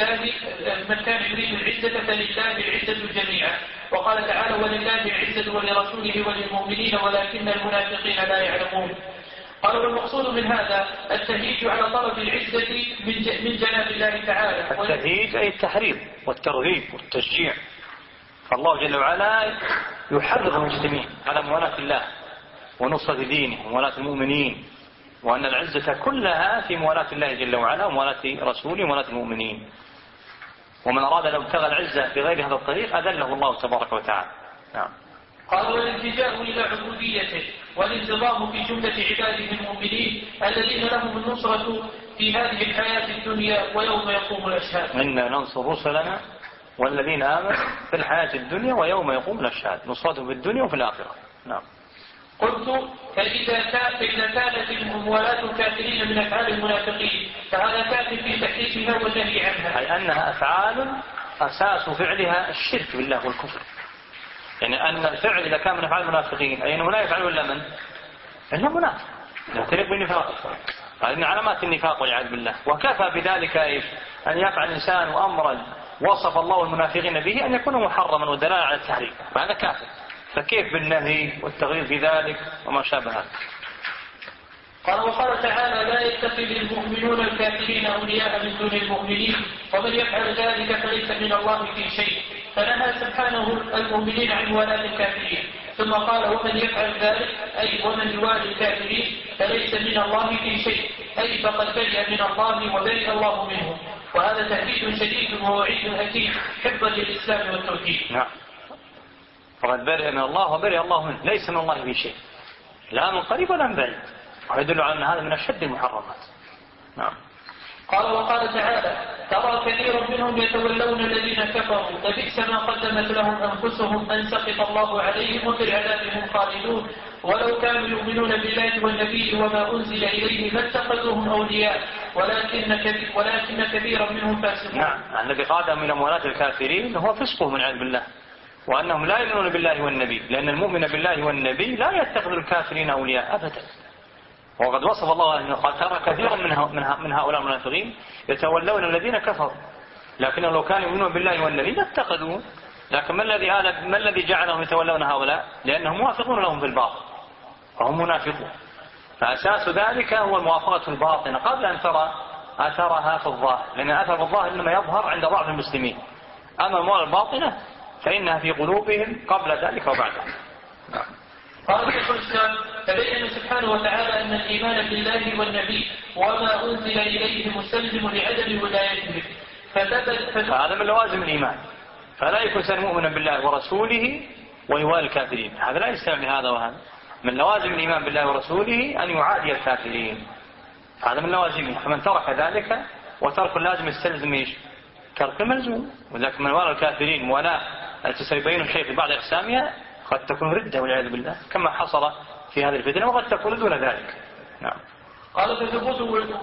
فلله العزة جميعا. وقال تعالى: ولله العزة ولرسوله وللمؤمنين ولكن المنافقين لا يعلمون. قال: والمقصود من هذا التهيج على طلب العزة من جناب الله تعالى. التهيج أي التحريض والترغيب والتشجيع، فالله جل وعلا يحرض المسلمين على موالاة الله ونصرة دينه وموالاة المؤمنين، وأن العزة كلها في موالاة الله جل وعلا وموالاة رسوله وموالاة المؤمنين. ومن أراد لو ابتغى العزة بغير هذا الطريق أذله الله تبارك وتعالى. نعم. قال: والالتجاء إلى عبوديته والانتظام في جملة عباده المؤمنين الذين لهم النصرة في هذه الحياة الدنيا ويوم يقوم الأشهاد. إنا ننصر رسلنا والذين آمنوا في الحياة الدنيا ويوم يقوم الأشهاد، نصرتهم في الدنيا وفي الآخرة. نعم. قلت: فإذا كانت موالاة الكافرين من أفعال المنافقين فهذا كافٍ في تحريفها والنهي عنها، أي أنها أفعال أساس فعلها الشرك بالله والكفر. يعني أن الفعل إذا كان من أفعال المنافقين أي أنه لا يفعله إلا من؟ إلا منافق يعترف بالنفاق، هذه من علامات النفاق والعياذ بالله. وكفى بذلك أن يفعل الإنسان أمرا وصف الله المنافقين به أن يكون محرما ودلالة على التحريم، فهذا كافر، فكيف بالنهي والتغيير في ذلك وما شابه هذا. قال: وقال تعالى: لا يتخذ المؤمنون الكافرين أولياء من دون المؤمنين، ومن يفعل ذلك فليس من الله في شيء، فنهى سبحانه المؤمنين عن موالاة الكافرين. ثم قال: ومن يفعل ذلك أي ومن يوالي الكافرين فليس من الله في شيء، أي فقد برئ من الله وبرئ الله منه. وهذا تهديد شديد ووعيد أكيد حفظا للإسلام والتوحيد. نعم. فقد برئ من الله وبرئ الله منه، ليس من الله في شيء، لا من قريب ولا من بعيد، ويدل على أن هذا من أشد المحرمات. نعم. قال: وقال تعالى: ترى كثير منهم يتولون الذين كفروا فبئس ما قدمت لهم أنفسهم أن سخط الله عليهم وفي العذاب هم خالدون، ولو كانوا يؤمنون بالله والنبي وما أنزل إليه ما اتخذوهم أولياء ولكن كثيرا منهم فاسقون. نعم. الذي قادهم إلى موالاة الكافرين هو فسقهم والعياذ بالله، وأنهم لا يؤمنون بالله والنبي، لأن المؤمن بالله والنبي لا يتخذ الكافرين أولياء أبدا. وقد وصف الله أنه قد ترى كثيرا من هؤلاء المنافقين يتولون الذين كفروا، لكنه لو كانوا يؤمنون بالله والنبي لاتخذوه. لكن ما الذي جعلهم يتولون هؤلاء؟ لأنهم موافقون لهم في الباطن فهم منافقون. فأساس ذلك هو الموافقة الباطنة قبل أن ترى أثرها في الظاهر، لأن أثر الظاهر إنما يظهر عند ضعف المسلمين، أما الموالة الباطنة فإنها في قلوبهم قبل ذلك وبعده. قال شيخ الإسلام: فبين سبحانه وتعالى أن الإيمان بالله والنبي وما أنزل إليه مستلزم لعدم ولايته، فهذا من لوازم الإيمان، فلا يكون إنسان مؤمنا بالله ورسوله ويوالي الكافرين، هذا لا يستوعب هذا وهذا. من لوازم الإيمان بالله ورسوله أن يعادي الكافرين، هذا من لوازمه. فمن ترك ذلك وترك اللازم يستلزم ايش؟ ترك الملزوم. وذلك من والى الكافرين ولا تسيبين الشيء في بعض أقسامها قد تكون ردة والعياذ بالله كما حصل في هذه الفتنة، وقد تكون دون ذلك. نعم. قال: فثبوت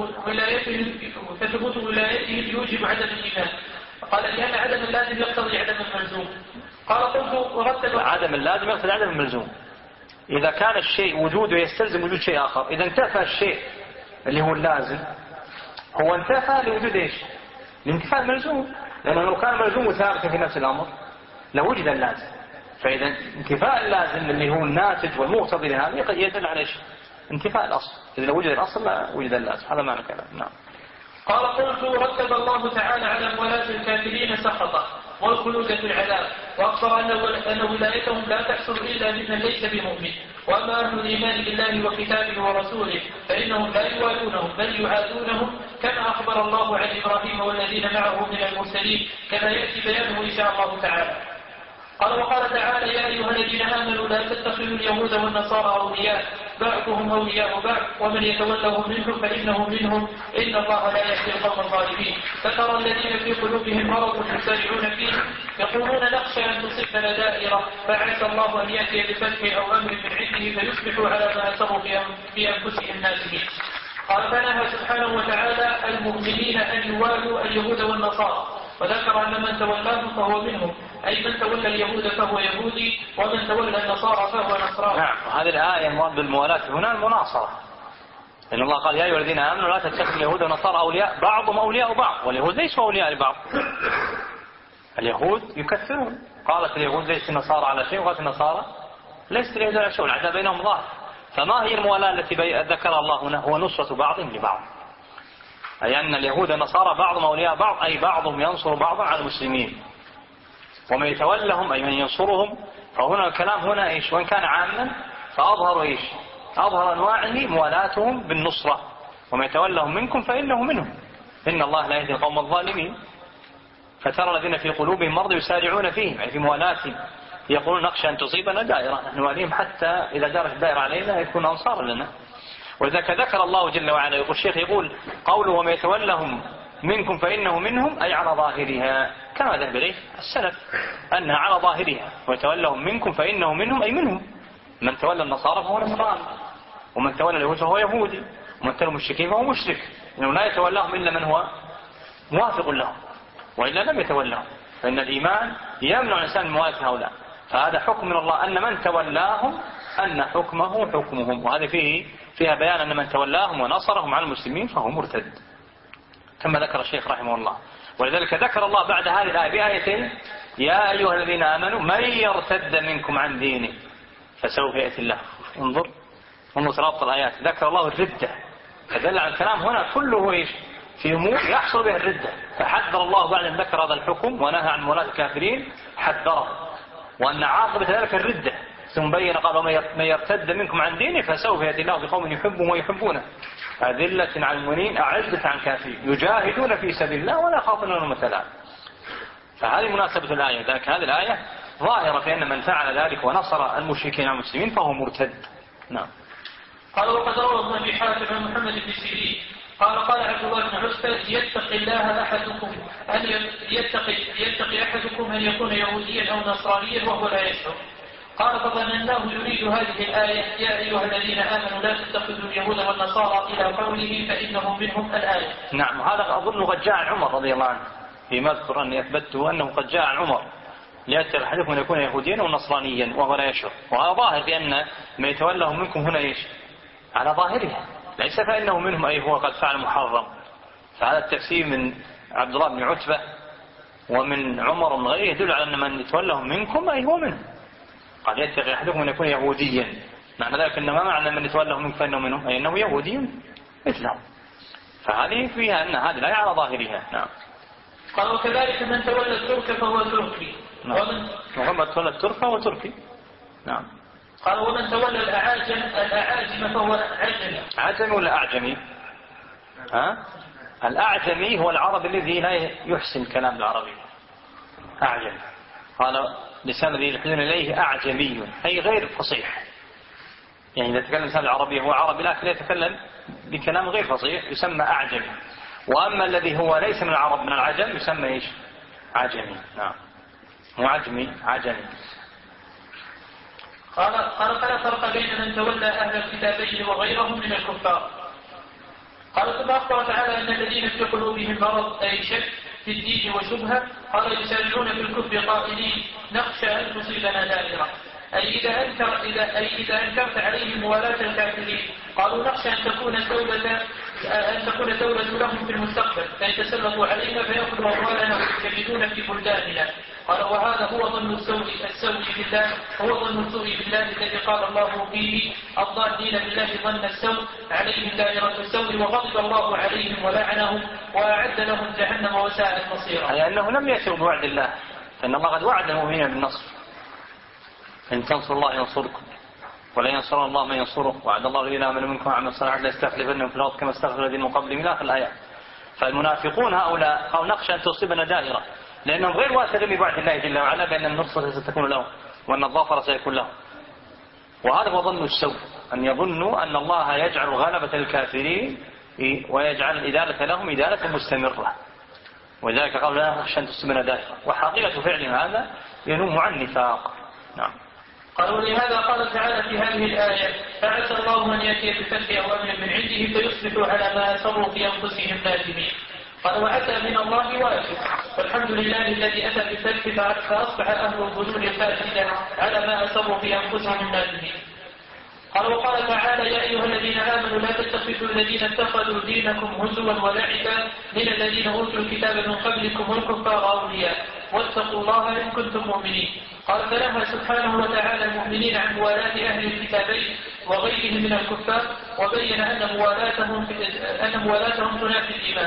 ولايته يوجب عدم الإيمان. قال: لأن عدم اللازم يقتضي عدم الملزوم. قال: قلت ورتب عدم اللازم يقتضي عدم الملزوم. إذا كان الشيء وجوده يستلزم وجود شيء آخر، إذا انتفى الشيء اللي هو اللازم هو انتفى لوجود ايش؟ لانتفاء الملزوم، لأنه لو كان الملزوم ثابتا في نفس الأمر لوجد اللازم. فإذا انتفاء اللازم اللي هو الناتج والمقتضي لهذا يدل على ايش؟ انتفاء الأصل. إذا لو وجد الأصل لا وجد اللازم. هذا معنى كلام. نعم. قال: قلت رتب الله تعالى على موالاة الكافرين سخطه والخلود في العذاب، وأخبر أن ولايتهم لا تحصل إلا بمن ليس بمؤمن. وأما أهل الإيمان بالله وكتابه ورسوله فإنهم لا يوالونهم بل يعادونهم، كما أخبر الله عن إبراهيم والذين معه من المرسلين، كما يأتي بيانه إن شاء الله تعالى. قال: وقال تعالى: يا أيها الذين آمنوا لا تتخذوا اليهود والنصارى أولياء بعضهم أولياء بعض ومن يتولهم منهم فإنه منهم إن الله لا يهدي القوم الظالمين. فترى الذين في قلوبهم مرض يسارعون فيه يقولون نخشى أن تصيبنا دائرة فعسى الله أن يأتي بفتح أو أمر من عنده فيصبحوا على ما أسروا في أنفسهم ناسمين. قال فنهى سبحانه وتعالى المؤمنين أن يوالوا اليهود والنصارى وذكر أن من تولاهم فهو منهم أي من تولى اليهود فهو يهودي ومن تولى النصارى فهو نصراني. نعم. هذه الآية المراد بالموالاة هنا المناصرة، لأن الله قال يا أيها الذين آمنوا لا تتخذوا اليهود والنصارى أولياء بعضهم أولياء بعض واليهود ليسوا أولياء لبعض. اليهود يكثرون، قالت اليهود ليس النصارى على شيء وقالت النصارى ليس اليهود على شيء، العداء بينهم ظاهر. فما هي الموالاة التي ذكر الله هنا؟ هو نصرة بعض لبعض، أي أن اليهود والنصارى بعضهم أولياء بعض أي بعضهم ينصر بعضا على المسلمين ومن يتولهم أي من ينصرهم. فهنا الكلام هنا إيش؟ وإن كان عاما فأظهر إيش؟ أظهر أنواعه موالاتهم بالنصرة ومن يتولهم منكم فإنه منهم إن الله لا يهدي القوم الظالمين. فترى الذين في قلوبهم مرض يسارعون فيهم أي في موالاتهم يقولون نخشى أن تصيبنا دائرة نواليهم حتى إذا دارت الدائرة علينا يكون أنصارا لنا. وذلك ذكر الله جل وعلا يقول الشيخ يقول قوله ومن يتولهم منكم فإنه منهم أي على ظاهرها كما ذهب إليه السلف أنها على ظاهرها ويتولهم منكم فإنه منهم أي منهم. من تولى النصارى فهو نصراني ومن تولى اليهود فهو يهودي ومن تولى المشركين فهو مشرك، لأنه لا يتولاهم إلا من هو موافق لهم وإلا لم يتولاهم، فإن الإيمان يمنع الإنسان من موالاة هؤلاء. فهذا حكم من الله أن من تولاهم أن حكمه حكمهم، وهذا فيها بيان أن من تولاهم ونصرهم على المسلمين فهو مرتد كما ذكر الشيخ رحمه الله. ولذلك ذكر الله بعد هذه الآية بآيتين يا أيها الذين آمنوا من يرتد منكم عن دينه فسوف يأتي الله. انظر رابط الآيات، ذكر الله الردة فدل على الكلام هنا كله إيش؟ في أمور يحصل بها الردة. فحذر الله بعد أن ذكر هذا الحكم ونهى عن مولاة الكافرين حذره وأن عاقبة ذلك الردة، ثم بين قال من يرتد منكم عن دينه فسوف يأتي الله بقوم يحبهم ويحبونه أذلة على المؤمنين أعزة عن الكافرين يجاهدون في سبيل الله ولا يخافون لومة لائم. فهذه مناسبة الآية. ذلك هذه الآية ظاهرة في أن من فعل ذلك ونصر المشركين على المسلمين فهو مرتد. نعم. قال وقد روى ابن أبي حاتم عن محمد بن سيرين قال عبد الله بن عتبة يتقي الله أحدكم أن يتقي أحدكم أن يكون يهوديا أو نصرانيا وهو لا يشعر. قال فظنناه يريد هذه الآية يا أيها الذين آمنوا لا تتخذوا اليهود والنصارى إلى قوله فإنهم منهم الآية. نعم. هذا أظن قد جاء عن عمر رضي الله عنه فيما أذكر أني أثبته أنه قد جاء عن عمر ليتقي أحدكم أن يكون يهوديا أو نصرانيا وهو لا يشعر. وهذا ظاهر بأن ما يتولهم منكم هنا إيش؟ على ظاهرها ليس فإنه منهم أي هو قد فعل محرم. فهذا التفسير من عبد الله بن عتبة ومن عمر ومن غيره يدل على أن من يتولهم منكم أي هو منهم. قد يتقي أحدكم أن يكون يهوديا، معنى ذلك أن ما معنى من يتولهم منكم فإنه منهم أي أنه يهودي مثلهم. فهذه فيها أن هذه الآية على ظاهرها. نعم. قال وكذلك من تولى الترك فهو تركي. نعم. ومن تولى الترك فهو تركي. نعم. قال ومن تولى الأعاجم فهو عجمي. عجمي ولا أعجمي؟ الأعجمي هو العربي الذي لا يحسن كلام العربي أعجمي. قال لسان الذي يلحدون إليه أعجمي أي غير فصيح. يعني إذا تكلم لسان العربي هو عربي لكن يتكلم بكلام غير فصيح يسمى أعجمي. وأما الذي هو ليس من العرب من العجم يسمى إيش؟ عجمي. نعم. وعجمي عجمي. قال فلا فرق بين من تولى أهل الكتابين وغيرهم من الكفار. قال ثم أخبر تعالى أن الذين في قلوبهم مرض أي شك في الدين وشبهة قال يسارعون في الكفر قائلين نخشى أن تصيبنا دائرة أي إذا أنكرت عليهم موالاة الكافرين قالوا نخشى أن تكون دولة لهم في المستقبل فيتسلطوا علينا فيأخذوا أموالنا ويجدون في بلداننا. قال وهذا هو ظن السوء بالله هو ظن السوء بالله الذي قال الله فيه الظانين بالله ظن السوء عليهم دائرة السوء وغضب الله عليهم ولعنهم وأعد لهم جهنم وساءت مصيرا. أي أنه لم يأتوا بوعد الله فإن الله قد وعد المؤمنين بالنصر إن تنصروا الله ينصركم ولا ينصر الله من ينصره وعد الله الذين آمنوا منكم وعملوا الصالحات ليستخلفنهم في الأرض كما استخلف الذين من قبلهم إلى آخر الآيات. فالمنافقون هؤلاء قالوا نخشى أن تصيبنا دائرة لأنهم غير واثقين بوعد الله جل وعلا بأن النصرة ستكون لهم وأن الظفر سيكون لهم. وهذا هو ظن السوء أن يظنوا أن الله يجعل غلبة الكافرين ويجعل الإدالة لهم إدالة مستمرة، وذلك قال لا أخشى أن تستمر دائما، وحقيقة فعل هذا ينم عن نفاق. نعم. قال ولهذا قال تعالى في هذه الآية فعسى الله أن يأتي بفتح أو أمر من عنده فيصبحوا على ما أسروا في أنفسهم نادمين. قال وأتى من الله واجب، والحمد لله الذي أتى بالفتح فأصبح أهل الظنون الفاسدة على ما أسروا في أنفسهم نادمين. قال وقال تعالى يا أيها الذين آمنوا لا تتخذوا الذين اتخذوا دينكم هزوا ولعبا من الذين أوتوا الكتاب من قبلكم والكفار أولياء واتقوا الله إن كنتم مؤمنين. قال فنهى سبحانه وتعالى المؤمنين عن موالاة أهل الكتابين وغيرهم من الكفار، وبين أن موالاتهم تنافي الإيمان.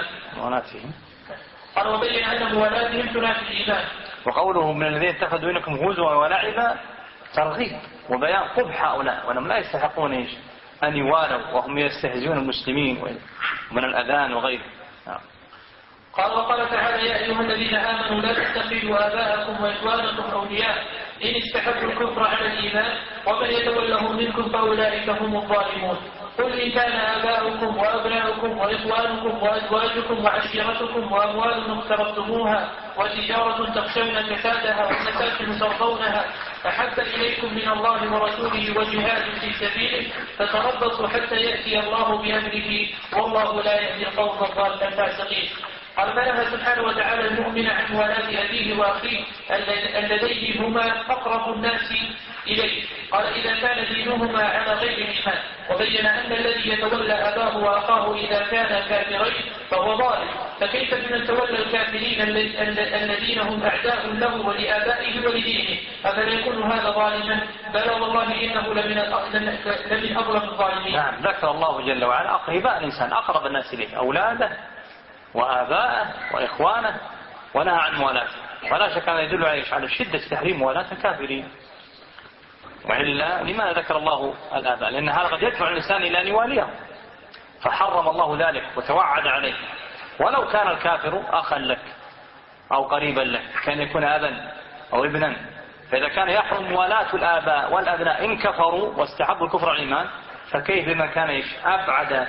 قال وبين أن موالاتهم تنافي الإيمان. وقوله من الذين اتخذوا دينكم هزوا ولعبا ترغيب وبيان قبح هؤلاء، وأنهم لا يستحقون أن يوالوا وهم يستهزئون المسلمين من الأذان وغيره. قال وقال تعالى يا أيها الذين آمنوا لا تتخذوا آباءكم وإخوانكم أولياء إن استحبوا الكفر على الإيمان ومن يتولهم منكم فأولئك هم الظالمون. قل إن كان آباؤكم وأبناؤكم وإخوانكم وأزواجكم وعشيرتكم وأموال اقترفتموها وتجارة تخشون كسادها ومساكن ترضونها أحب إليكم من الله ورسوله وجهاد في سبيله فتربصوا حتى يأتي الله بأمره والله لا يهدي القوم الفاسقين. قال فنهى سبحانه وتعالى المؤمن عن موالاه أبيه وأخيه اللذين هما أقرب الناس إليه. قال إذا كان دينهما على غير الإيمان، وبين أن الذي يتولى أباه وأخاه إذا كان كافرين فهو ظالم، فكيف بمن تولى الكافرين الذين هم أعداء له ولآبائه ولدينه، أفلا يكون هذا ظالما؟ بلى والله إنه لمن أظلم الظالمين. نعم. ذكر الله جل وعلا أقرباء الإنسان أقرب الناس إليه أولاده وآباءه وإخوانه، ونهى عن موالاته، ولا شك أن يدل على شدة تحريم موالاة الكافرين. وإلا لماذا ذكر الله الآباء؟ لأن هذا قد يدفع الإنسان إلى أن يواليه، فحرم الله ذلك وتوعد عليه. ولو كان الكافر أخا لك أو قريبا لك كان يكون أبا أو ابنا، فإذا كان يحرم موالاة الآباء والأبناء إن كفروا واستحبوا الكفر على الإيمان، فكيف بما كان أبعد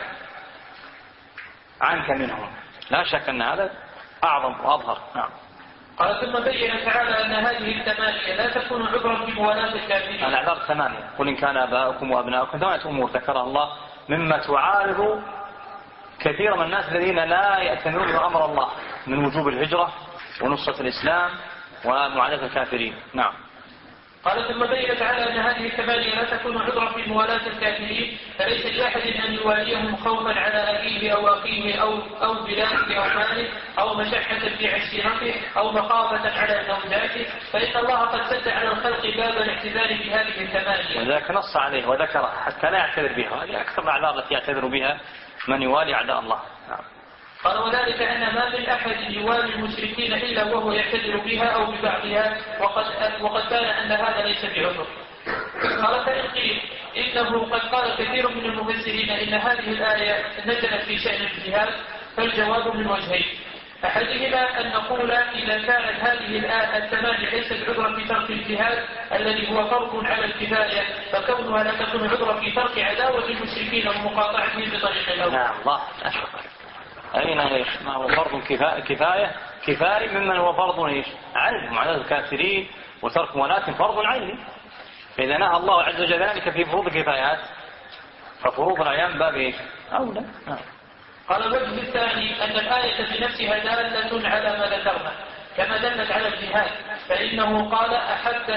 عنك منهم؟ لا شك أن هذا أعظم وأظهر. نعم. قال ثم بين تعالى أن هذه الثمانية لا تكون عذرا في موالاة الكافرين. الأعذار ثمانية، قل إن كان آباؤكم وأبناؤكم، ثمانية أمور ذكرها الله مما تعارض كثير من الناس الذين لا يأتمرون بأمر الله من وجوب الهجرة ونصرة الإسلام ومعاداة الكافرين. نعم. قال ثم بين تعالى أن هذه الثمانية لا تكون عذرا في موالاة الكافرين، فليس لأحد أن يواليهم خوفا على أبيه أو أخيه أو بلاده أو ماله أو مشحة في عشيرته أو مخافة على زوجاته، فإن الله قد سد على الخلق باب الاعتذار بهذه الثمانية. وذلك نص عليه وذكر حتى لا يعتذر بها، هذه أكثر الأعذار التي يعتذر بها من يوالي أعداء الله. نعم. قال وذلك أن ما من أحد يوالي المشركين إلا وهو يعتذر بها أو ببعضها، وقد بان أن هذا ليس بعذر. قال فإن قيل إنه قد قال كثير من المفسرين إن هذه الآية نزلت في شأن الجهاد، فالجواب من وجهين: أحدهما أن نقول إذا كانت هذه الآية الثمانية ليست عذرا في ترك الجهاد الذي هو فرض على الكفاية، فكونها لا تكون عذرا في ترك عداوة المشركين ومقاطعتهم بطريق الأول. نعم. الله أشهر. أين ما هو فرض كفاية ممن هو فرض عين، معاداة الكافرين وترك موالاة فرض عيني. فإذا نهى الله عز وجل ذلك في فروض الكفايات ففروض الأعيان باب أولى. قال الوجه الثاني أن الآية بنفسها دالة على ما ذكرنا كما دلت على الجهاد، فإنه قال أحب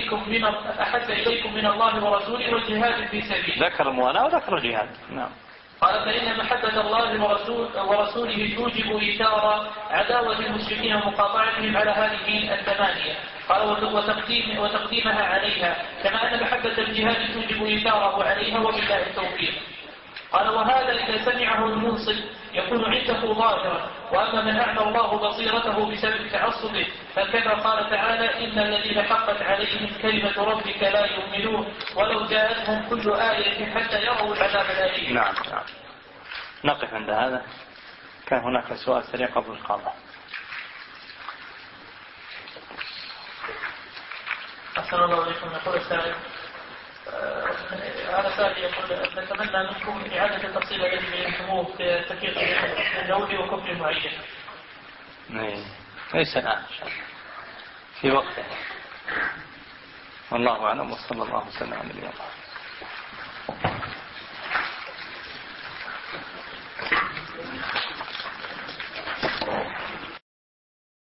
إليكم من الله ورسوله والجهاد في سبيله. ذكر الموالاة وذكر الجهاد. نعم. قال فإن محبة الله ورسوله توجب إيثار عداوة المشركين ومقاطعتهم على هذه الثمانية. قال وتقديمها عليها، كما أن محبة الجهاد توجب إيثاره عليها، وبالله التوفيق. قال وهذا إذا سمعه المنصف يكون عنده ظاهرا، وأما من أعمى الله بصيرته بسبب تعصبه فكذا قال تعالى: إن الذين حقت عليهم كلمة ربك لا يؤمنون ولو جاءتهم كل آية حتى يروا العذاب الأليم. نعم. نقف عند هذا. كان هناك سؤال سريع قبل القاضي. أحسن الله عليكم. يقول السائل: هذا سائل يقول نتمنى منكم إعادة التفصيل الذي بينتموه في تفريق النووي وكفر معين. ليس الآن في وقته. والله أعلم وصلى الله وسلم على نبينا محمد.